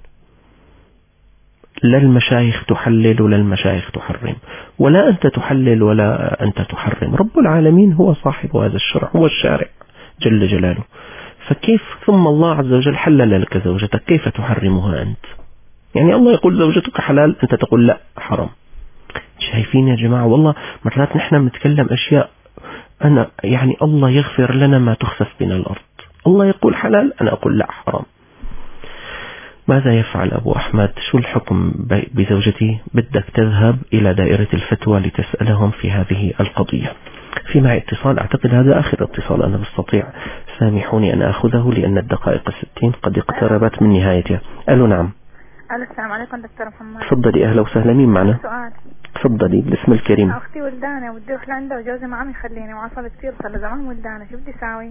لا المشايخ تحلل ولا المشايخ تحرم، ولا أنت تحلل ولا أنت تحرم. رب العالمين هو صاحب هذا الشرع، هو الشارع جل جلاله. فكيف ثم الله عز وجل حلل لك زوجتك، كيف تحرمها أنت؟ يعني الله يقول زوجتك حلال، أنت تقول لا حرام. شايفين يا جماعة؟ والله مرات نحن بنتكلم أشياء أنا يعني الله يغفر لنا ما تخسف بنا الأرض. الله يقول حلال، أنا أقول لا حرام. ماذا يفعل أبو أحمد؟ شو الحكم بزوجتي؟ بدك تذهب إلى دائرة الفتوى لتسألهم في هذه القضية. في معي اتصال، أعتقد هذا آخر اتصال أنا بستطيع، سامحوني أن أخذه لأن الدقائق 60 قد اقتربت من نهايتها. ألو نعم. السلام عليكم دكتور محمد. تفضلي. أهلا وسهلا. مين معنا؟ سؤال. تفضلي بالاسم الكريم. أختي ولدانة ودي أروح لعنده وجوزي ما عم يخليني وعصبي كثير، صار له زمان ولدانة، شو بدي أساوي؟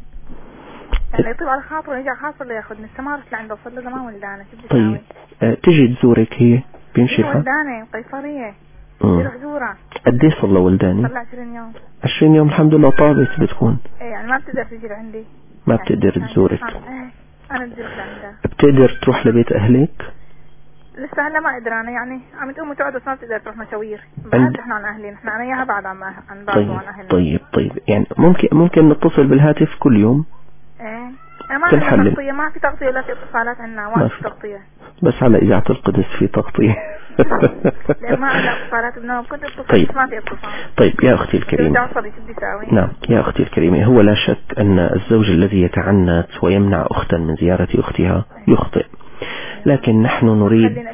يعني يطيب على خاطره ويرجع خاطره اللي ياخذني، لسه ما رحت لعنده وصار له زمان ولدانة، شو بدي أساوي؟ طيب تجي تزورك هي؟ بيمشي الحال؟ ولدانة قيصرية يروح زورها. قد ايش صار له ولدانة؟ صار له 20 يوم. 20 يوم الحمد لله. طابت بتكون. ايه يعني ما بتقدر تجي لعندي. ما بتقدر تزورك. أنا بدي أروح لعندها. بتقدر تروح لبيت أهلك؟ لسه هلا ما قدرانة، يعني عم تقوم وتقعد بس ما بتقدر تروح مشاوير. بعد احنا عن أهلي، نحن أنا إياها بعد عن بعض وعن أهلنا. طيب يعني ممكن نتصل بالهاتف كل يوم. ايه أنا ما عندي تغطية، ما في تغطية ولا في اتصالات عندنا، ما في تغطية. بس على إذاعة القدس في تغطية. لا ما عندنا اتصالات ابنهم، كنت اتصل بس ما في اتصال. طيب يا أختي الكريمة. نعم يا أختي الكريمة، هو لا شك أن الزوج الذي يتعنت ويمنع أختا من زيارة أختها يخطئ، لكن نحن نريد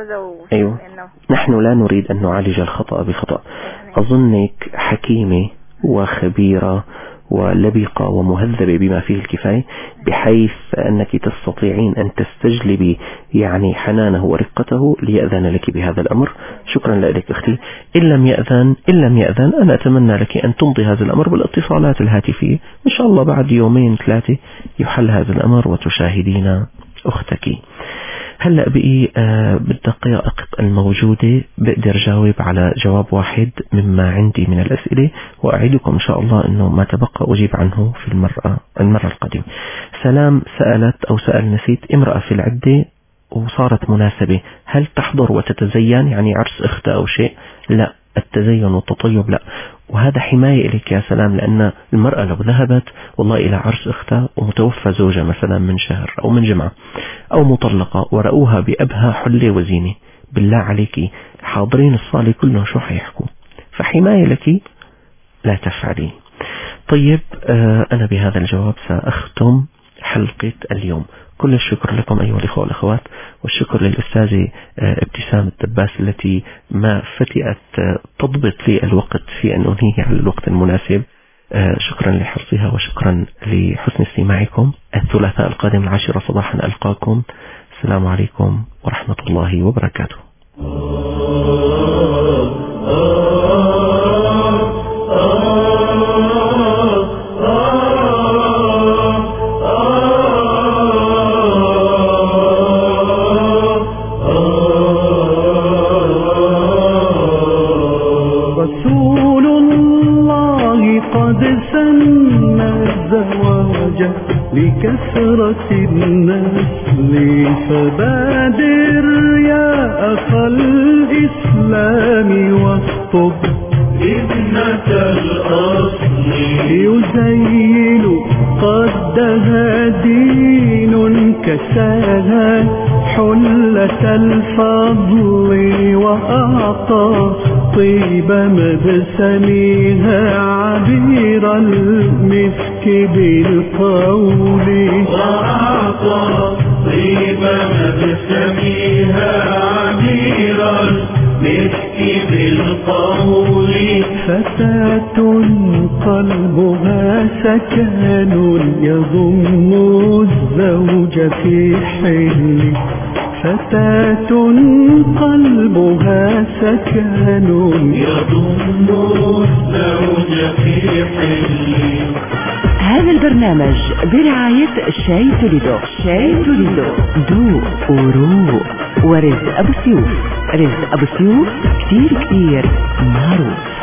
نحن لا نريد أن نعالج الخطأ بخطأ. أظنك حكيمة وخبيرة ولبقة ومهذبة بما فيه الكفاية، بحيث أنك تستطيعين أن تستجلبي يعني حنانه ورقته ليأذن لك بهذا الأمر. شكرا لك أختي. إن لم يأذن أنا أتمنى لك أن تمضي هذا الأمر بالاتصالات الهاتفية، إن شاء الله بعد 2-3 يحل هذا الأمر وتشاهدين أختك. هلأ بقي بالدقائق الموجودة بقدر جاوب على جواب واحد مما عندي من الأسئلة، وأعدكم إن شاء الله أنه ما تبقى أجيب عنه في المرة القادمة. سلام سألت أو نسيت، امرأة في العدة وصارت مناسبة، هل تحضر وتتزين يعني عرس أختها أو شيء؟ لا، التزين والتطيب لا، وهذا حماية لك يا سلام، لأن المرأة لو ذهبت والله إلى عرس أختها ومتوفى زوجها مثلا من شهر أو من جمعة أو مطلقة ورأوها بأبهى حلة وزينة، بالله عليك حاضرين الصالة كلهم شو حيحكوا؟ فحماية لك لا تفعلي. طيب أنا بهذا الجواب سأختم حلقة اليوم. كل الشكر لكم أيها الأخوة والأخوات، والشكر للأستاذة ابتسام الدباس التي ما فتئت تضبط لي الوقت في أن أنهيه على الوقت المناسب. شكرا لحرصها وشكرا لحسن استماعكم. الثلاثاء القادم 10 صباحا ألقاكم. السلام عليكم ورحمة الله وبركاته. لكثرة النسل فبادر يا أخ الإسلام واخطب ابنة الأصل يزين قدها دين كساها حلة الفضل وأعطى طيب مبسمها عبير المسك بالقول وأعطى طيب مبسمها عبير المسك بالقول فتاة قلبها سكن يضم الزوج في حل فتاة قلبها سكن يضم الزوج في حل. هذا البرنامج برعاية شاي توليدو. شاي توليدو ذوق وروق. ورزق أبو سيوف. رزق أبو سيوف كتير معروف.